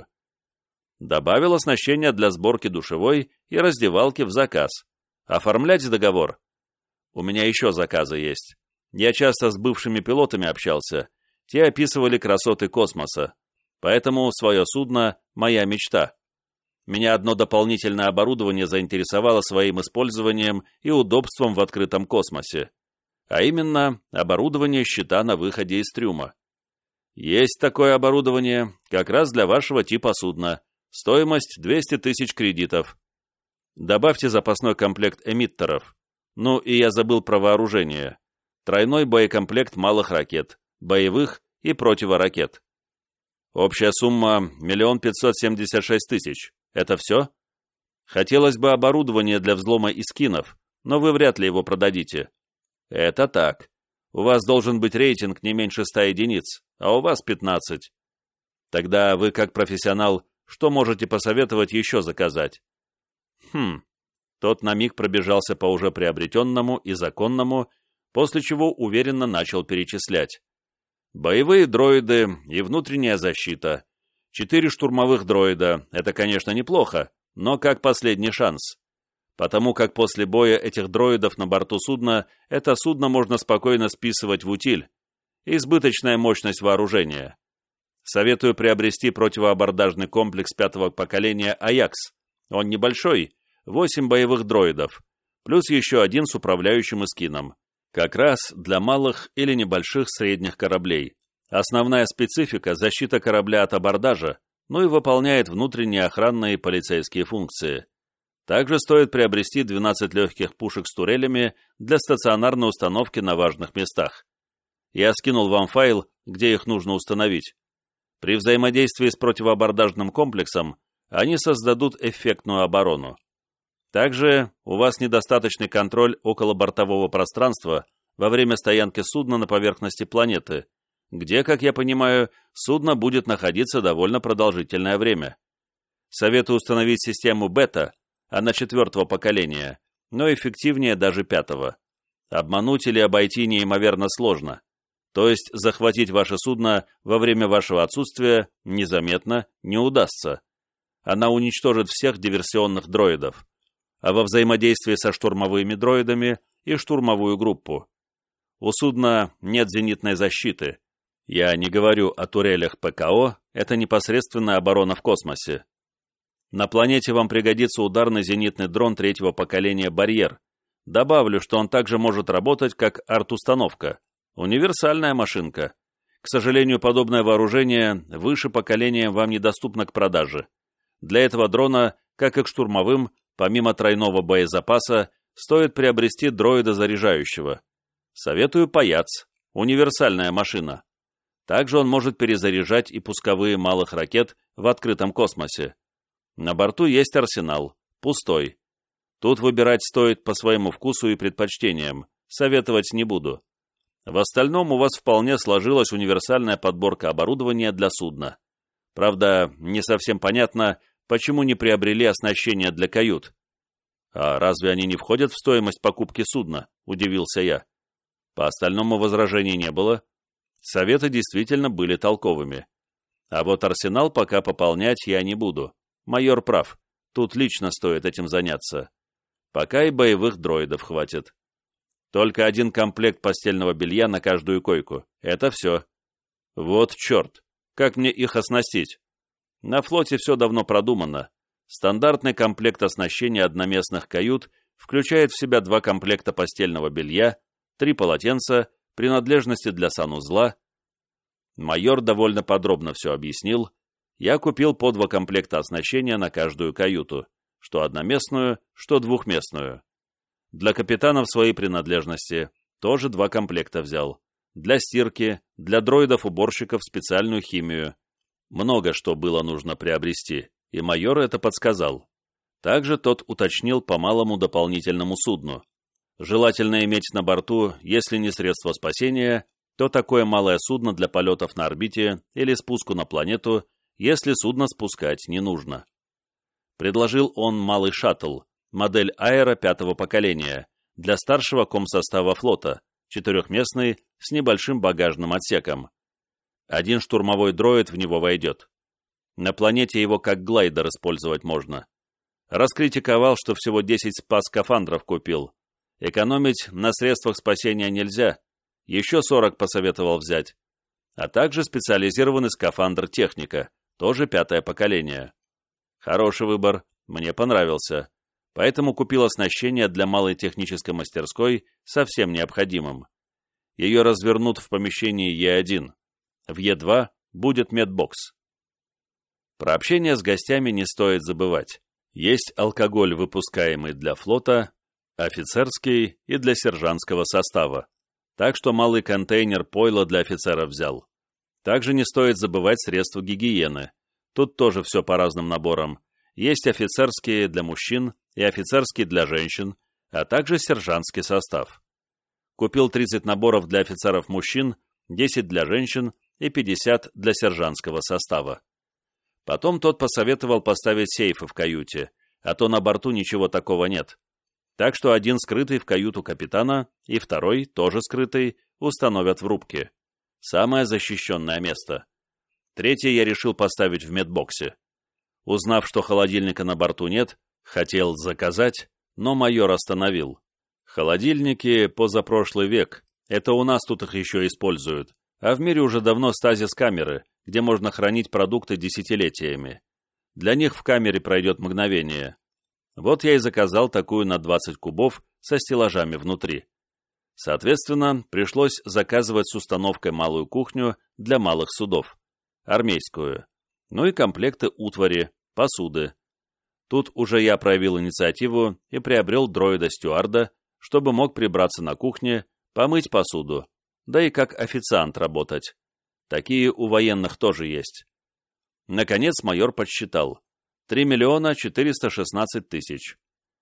Добавил оснащение для сборки душевой и раздевалки в заказ. Оформлять договор? У меня еще заказы есть. Я часто с бывшими пилотами общался. Те описывали красоты космоса. Поэтому свое судно — моя мечта. Меня одно дополнительное оборудование заинтересовало своим использованием и удобством в открытом космосе. А именно, оборудование щита на выходе из трюма. Есть такое оборудование, как раз для вашего типа судна. Стоимость двести тысяч кредитов. Добавьте запасной комплект эмиттеров. Ну и я забыл про вооружение. Тройной боекомплект малых ракет, боевых и противоракет. Общая сумма миллион пятьсот семьдесят шесть тысяч. Это все? Хотелось бы оборудование для взлома искинов, но вы вряд ли его продадите. Это так. У вас должен быть рейтинг не меньше ста единиц, а у вас пятнадцать. Тогда вы, как профессионал, что можете посоветовать еще заказать? Хм. Тот на миг пробежался по уже приобретенному и законному, после чего уверенно начал перечислять. Боевые дроиды и внутренняя защита. Четыре штурмовых дроида — это, конечно, неплохо, но как последний шанс. Потому как после боя этих дроидов на борту судна это судно можно спокойно списывать в утиль. Избыточная мощность вооружения. Советую приобрести противоабордажный комплекс пятого поколения «Аякс». Он небольшой, восемь боевых дроидов, плюс еще один с управляющим эскином. Как раз для малых или небольших средних кораблей. Основная специфика – защита корабля от абордажа, ну и выполняет внутренние охранные и полицейские функции. Также стоит приобрести двенадцать легких пушек с турелями для стационарной установки на важных местах. Я скинул вам файл, где их нужно установить. При взаимодействии с противоабордажным комплексом они создадут эффектную оборону. Также у вас недостаточный контроль околобортового пространства во время стоянки судна на поверхности планеты, где, как я понимаю, судно будет находиться довольно продолжительное время. Советую установить систему бета, она четвертого поколения, но эффективнее даже пятого. Обмануть или обойти неимоверно сложно. То есть захватить ваше судно во время вашего отсутствия незаметно не удастся. Она уничтожит всех диверсионных дроидов, а во взаимодействии со штурмовыми дроидами и штурмовую группу. У судна нет зенитной защиты. Я не говорю о турелях ПКО, это непосредственная оборона в космосе. На планете вам пригодится ударный зенитный дрон третьего поколения «Барьер». Добавлю, что он также может работать как арт-установка. Универсальная машинка. К сожалению, подобное вооружение выше поколения вам недоступно к продаже. Для этого дрона, как и к штурмовым, помимо тройного боезапаса, стоит приобрести дроида заряжающего. Советую «Паяц», универсальная машина. Также он может перезаряжать и пусковые малых ракет в открытом космосе. На борту есть арсенал, пустой. Тут выбирать стоит по своему вкусу и предпочтениям, советовать не буду. В остальном у вас вполне сложилась универсальная подборка оборудования для судна. Правда, не совсем понятно, почему не приобрели оснащение для кают. А разве они не входят в стоимость покупки судна? Удивился я. По остальному возражений не было. Советы действительно были толковыми. А вот арсенал пока пополнять я не буду. Майор прав, тут лично стоит этим заняться. Пока и боевых дроидов хватит. Только один комплект постельного белья на каждую койку. Это все. Вот черт, как мне их оснастить? На флоте все давно продумано. Стандартный комплект оснащения одноместных кают включает в себя два комплекта постельного белья, три полотенца, принадлежности для санузла. Майор довольно подробно все объяснил. Я купил по два комплекта оснащения на каждую каюту, что одноместную, что двухместную. Для капитанов свои принадлежности тоже два комплекта взял. Для стирки, для дроидов-уборщиков специальную химию. Много что было нужно приобрести, и майор это подсказал. Также тот уточнил по малому дополнительному судну. Желательно иметь на борту, если не средство спасения, то такое малое судно для полетов на орбите или спуску на планету, если судно спускать не нужно. Предложил он малый шаттл, модель Аэро пятого поколения, для старшего комсостава флота, четырехместный, с небольшим багажным отсеком. Один штурмовой дроид в него войдет. На планете его как глайдер использовать можно. Раскритиковал, что всего десять спас-скафандров купил. Экономить на средствах спасения нельзя, еще сорок посоветовал взять. А также специализированный скафандр техника, тоже пятое поколение. Хороший выбор, мне понравился. Поэтому купил оснащение для малой технической мастерской со всем необходимым. Ее развернут в помещении Е один. В Е два будет медбокс. Про общение с гостями не стоит забывать. Есть алкоголь, выпускаемый для флота, офицерский и для сержантского состава. Так что малый контейнер пойла для офицеров взял. Также не стоит забывать средства гигиены. Тут тоже все по разным наборам. Есть офицерские для мужчин и офицерские для женщин, а также сержантский состав. Купил тридцать наборов для офицеров мужчин, десять для женщин и пятьдесят для сержантского состава. Потом тот посоветовал поставить сейфы в каюте, а то на борту ничего такого нет. Так что один скрытый в каюту капитана и второй, тоже скрытый, установят в рубке. Самое защищенное место. Третий я решил поставить в медбоксе. Узнав, что холодильника на борту нет, хотел заказать, но майор остановил. Холодильники позапрошлый век, это у нас тут их еще используют, а в мире уже давно стазис-камеры, где можно хранить продукты десятилетиями. Для них в камере пройдет мгновение. Вот я и заказал такую на двадцать кубов со стеллажами внутри. Соответственно, пришлось заказывать с установкой малую кухню для малых судов, армейскую, ну и комплекты утвари, посуды. Тут уже я проявил инициативу и приобрел дроида-стюарда, чтобы мог прибраться на кухне, помыть посуду, да и как официант работать. Такие у военных тоже есть. Наконец майор подсчитал. три миллиона четыреста шестнадцать тысяч.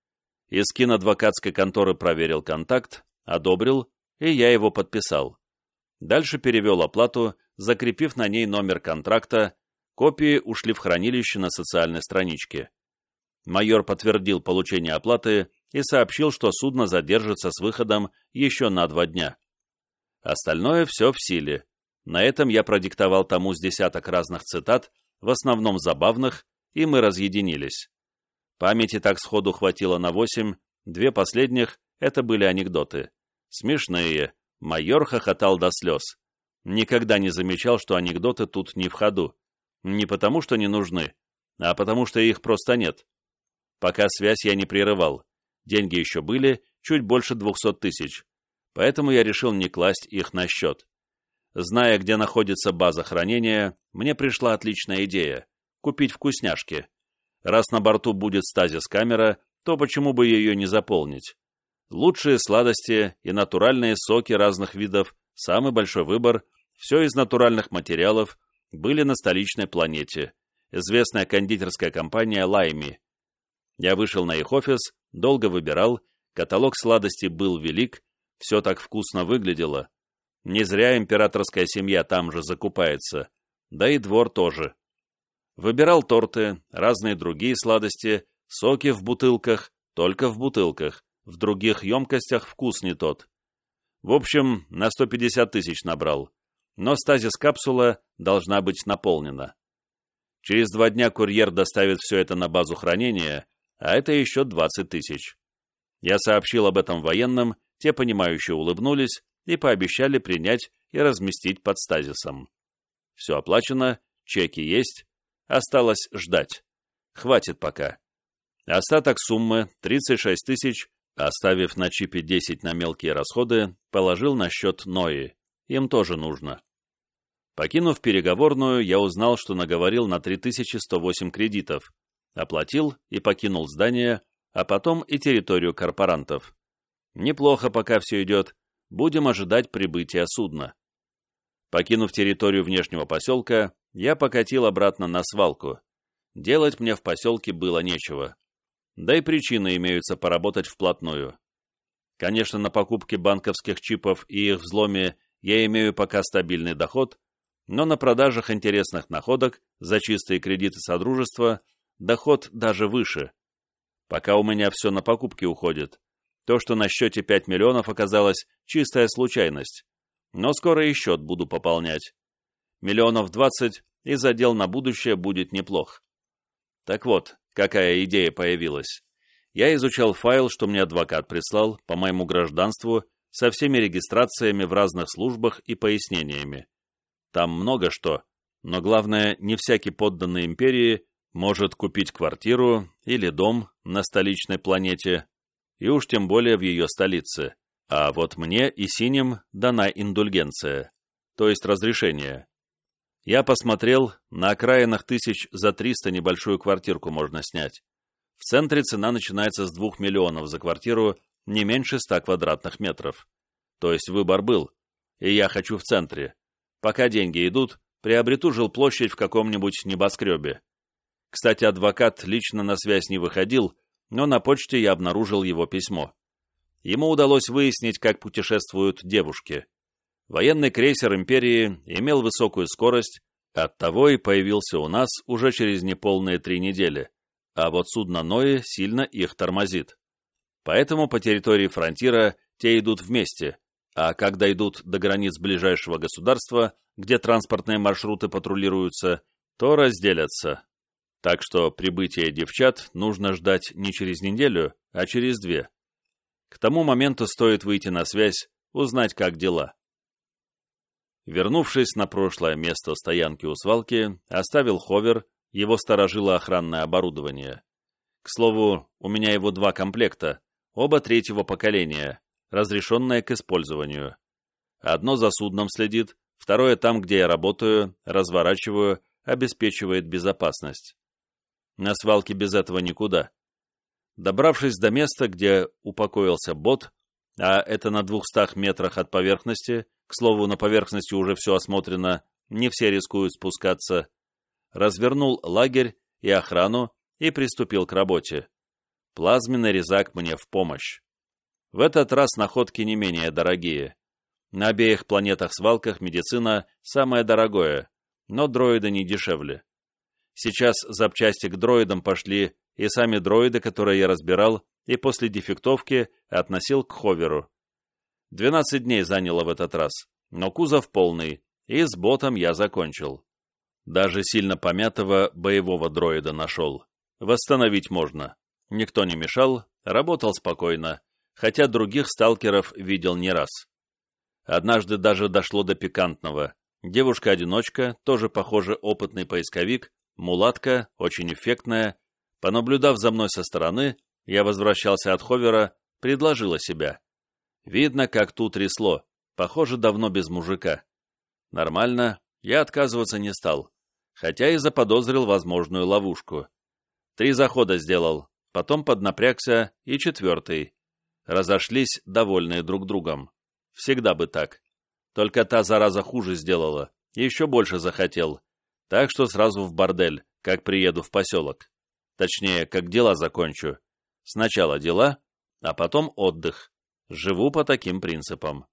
Из киноадвокатской конторы проверил контакт, одобрил, и я его подписал. Дальше перевел оплату, закрепив на ней номер контракта, копии ушли в хранилище на социальной страничке. Майор подтвердил получение оплаты и сообщил, что судно задержится с выходом еще на два дня. Остальное все в силе. На этом я продиктовал тому с десяток разных цитат, в основном забавных, и мы разъединились. Памяти так сходу хватило на восемь, две последних — это были анекдоты. Смешные, майор хохотал до слез. Никогда не замечал, что анекдоты тут не в ходу. Не потому, что не нужны, а потому, что их просто нет. Пока связь я не прерывал. Деньги еще были, чуть больше двухсот тысяч. Поэтому я решил не класть их на счет. Зная, где находится база хранения, мне пришла отличная идея — купить вкусняшки. Раз на борту будет стазис-камера, то почему бы ее не заполнить? Лучшие сладости и натуральные соки разных видов, самый большой выбор, все из натуральных материалов, были на столичной планете, известная кондитерская компания «Лайми». Я вышел на их офис, долго выбирал, каталог сладостей был велик, все так вкусно выглядело. Не зря императорская семья там же закупается, да и двор тоже. Выбирал торты, разные другие сладости, соки в бутылках, только в бутылках, в других емкостях вкус не тот. В общем, на сто пятьдесят тысяч набрал, но стазис-капсула должна быть наполнена. Через два дня курьер доставит все это на базу хранения, а это еще двадцать тысяч. Я сообщил об этом военным, те, понимающие, улыбнулись и пообещали принять и разместить под стазисом. Все оплачено, чеки есть, осталось ждать. Хватит пока. Остаток суммы, тридцать шесть тысяч, оставив на чипе десять на мелкие расходы, положил на счет Нои. Им тоже нужно. Покинув переговорную, я узнал, что наговорил на три тысячи сто восемь кредитов. Оплатил и покинул здание, а потом и территорию корпорантов. Неплохо пока все идет. Будем ожидать прибытия судна. Покинув территорию внешнего поселка, я покатил обратно на свалку. Делать мне в поселке было нечего. Да и причины имеются поработать вплотную. Конечно, на покупке банковских чипов и их взломе я имею пока стабильный доход, но на продажах интересных находок за чистые кредиты Содружества доход даже выше. Пока у меня все на покупки уходит. То, что на счете пять миллионов, оказалось чистая случайность. Но скоро и счет буду пополнять. Миллионов двадцать, и задел на будущее будет неплох. Так вот, какая идея появилась. Я изучал файл, что мне адвокат прислал по моему гражданству, со всеми регистрациями в разных службах и пояснениями. Там много что, но главное, не всякий подданный империи может купить квартиру или дом на столичной планете, и уж тем более в ее столице. А вот мне и синим дана индульгенция, то есть разрешение. Я посмотрел, на окраинах тысяч за триста небольшую квартирку можно снять. В центре цена начинается с двух миллионов за квартиру, не меньше ста квадратных метров. То есть выбор был, и я хочу в центре. Пока деньги идут, приобрету жилплощадь в каком-нибудь небоскребе. Кстати, адвокат лично на связь не выходил, но на почте я обнаружил его письмо. Ему удалось выяснить, как путешествуют девушки. Военный крейсер империи имел высокую скорость, оттого и появился у нас уже через неполные три недели, а вот судно Нои сильно их тормозит. Поэтому по территории фронтира те идут вместе, а когда идут до границ ближайшего государства, где транспортные маршруты патрулируются, то разделятся. Так что прибытие девчат нужно ждать не через неделю, а через две. К тому моменту стоит выйти на связь, узнать, как дела. Вернувшись на прошлое место стоянки у свалки, оставил ховер, его сторожило охранное оборудование. К слову, у меня его два комплекта, оба третьего поколения, разрешенные к использованию. Одно за судном следит, второе там, где я работаю, разворачиваю, обеспечивает безопасность. На свалке без этого никуда. Добравшись до места, где упокоился бот, а это на двухстах метрах от поверхности, к слову, на поверхности уже все осмотрено, не все рискуют спускаться, развернул лагерь и охрану и приступил к работе. Плазменный резак мне в помощь. В этот раз находки не менее дорогие. На обеих планетах-свалках медицина самое дорогое, но дроиды не дешевле. Сейчас запчасти к дроидам пошли и сами дроиды, которые я разбирал, и после дефектовки относил к ховеру. двенадцать дней заняло в этот раз, но кузов полный, и с ботом я закончил. Даже сильно помятого боевого дроида нашел. Восстановить можно. Никто не мешал, работал спокойно, хотя других сталкеров видел не раз. Однажды даже дошло до пикантного. Девушка-одиночка, тоже, похоже, опытный поисковик, мулатка, очень эффектная, понаблюдав за мной со стороны, я возвращался от ховера, предложила себя. Видно, как тут трясло, похоже, давно без мужика. Нормально, я отказываться не стал, хотя и заподозрил возможную ловушку. Три захода сделал, потом поднапрягся и четвертый. Разошлись, довольные друг другом. Всегда бы так. Только та зараза хуже сделала, еще больше захотел. Так что сразу в бордель, как приеду в поселок. Точнее, как дела закончу. Сначала дела, а потом отдых. Живу по таким принципам.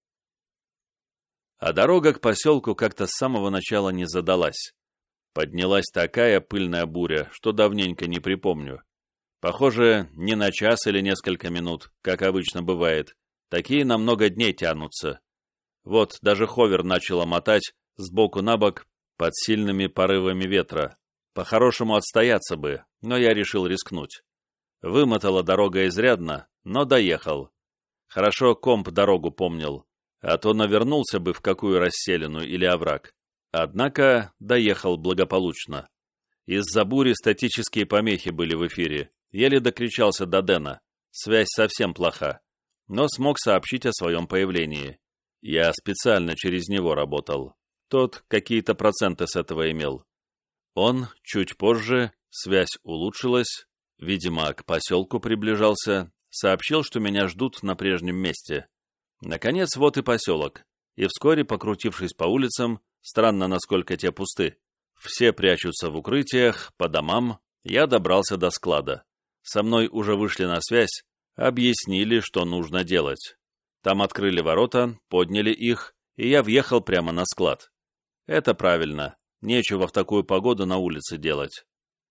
А дорога к поселку как-то с самого начала не задалась. Поднялась такая пыльная буря, что давненько не припомню. Похоже, не на час или несколько минут, как обычно бывает. Такие на много дней тянутся. Вот, даже ховер начало мотать сбоку на бок под сильными порывами ветра. По-хорошему отстояться бы, но я решил рискнуть. Вымотала дорога изрядно, но доехал. Хорошо комп дорогу помнил, а то навернулся бы в какую расселину или овраг. Однако доехал благополучно. Из-за бури статические помехи были в эфире. Еле докричался до Дэна. Связь совсем плоха. Но смог сообщить о своем появлении. Я специально через него работал. Тот какие-то проценты с этого имел. Он, чуть позже, связь улучшилась, видимо, к поселку приближался, сообщил, что меня ждут на прежнем месте. Наконец, вот и поселок. И вскоре, покрутившись по улицам, странно, насколько те пусты, все прячутся в укрытиях, по домам, я добрался до склада. Со мной уже вышли на связь, объяснили, что нужно делать. Там открыли ворота, подняли их, и я въехал прямо на склад. Это правильно, нечего в такую погоду на улице делать.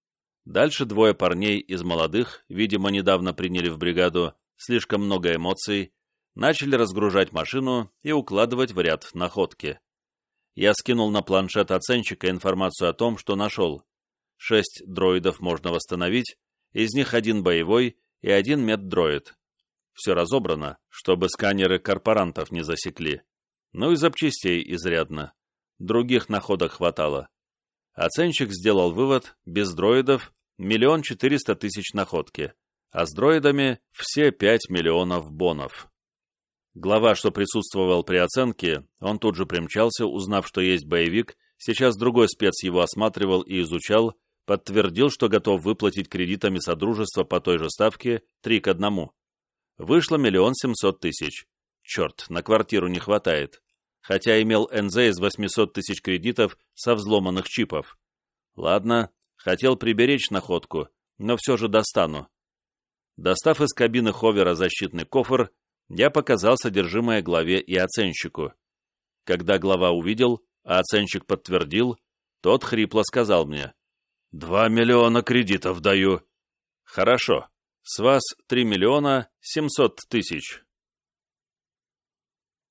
Дальше двое парней из молодых, видимо, недавно приняли в бригаду, слишком много эмоций, начали разгружать машину и укладывать в ряд находки. Я скинул на планшет оценщика информацию о том, что нашел. Шесть дроидов можно восстановить, из них один боевой и один меддроид. Все разобрано, чтобы сканеры корпорантов не засекли. Ну и запчастей изрядно. Других находок хватало. Оценщик сделал вывод: без дроидов миллион четыреста тысяч находки, а с дроидами все пять миллионов бонов. Глава, что присутствовал при оценке, он тут же примчался, узнав, что есть боевик, сейчас другой спец его осматривал и изучал, подтвердил, что готов выплатить кредитами Содружества по той же ставке три к одному. Вышло миллион семьсот тысяч. Черт, на квартиру не хватает. Хотя имел эн зэ из восемьсот тысяч кредитов со взломанных чипов. Ладно, хотел приберечь находку, но все же достану. Достав из кабины ховера защитный кофр, я показал содержимое главе и оценщику. Когда глава увидел, а оценщик подтвердил, тот хрипло сказал мне: «Два миллиона кредитов даю». «Хорошо. С вас три миллиона семьсот тысяч.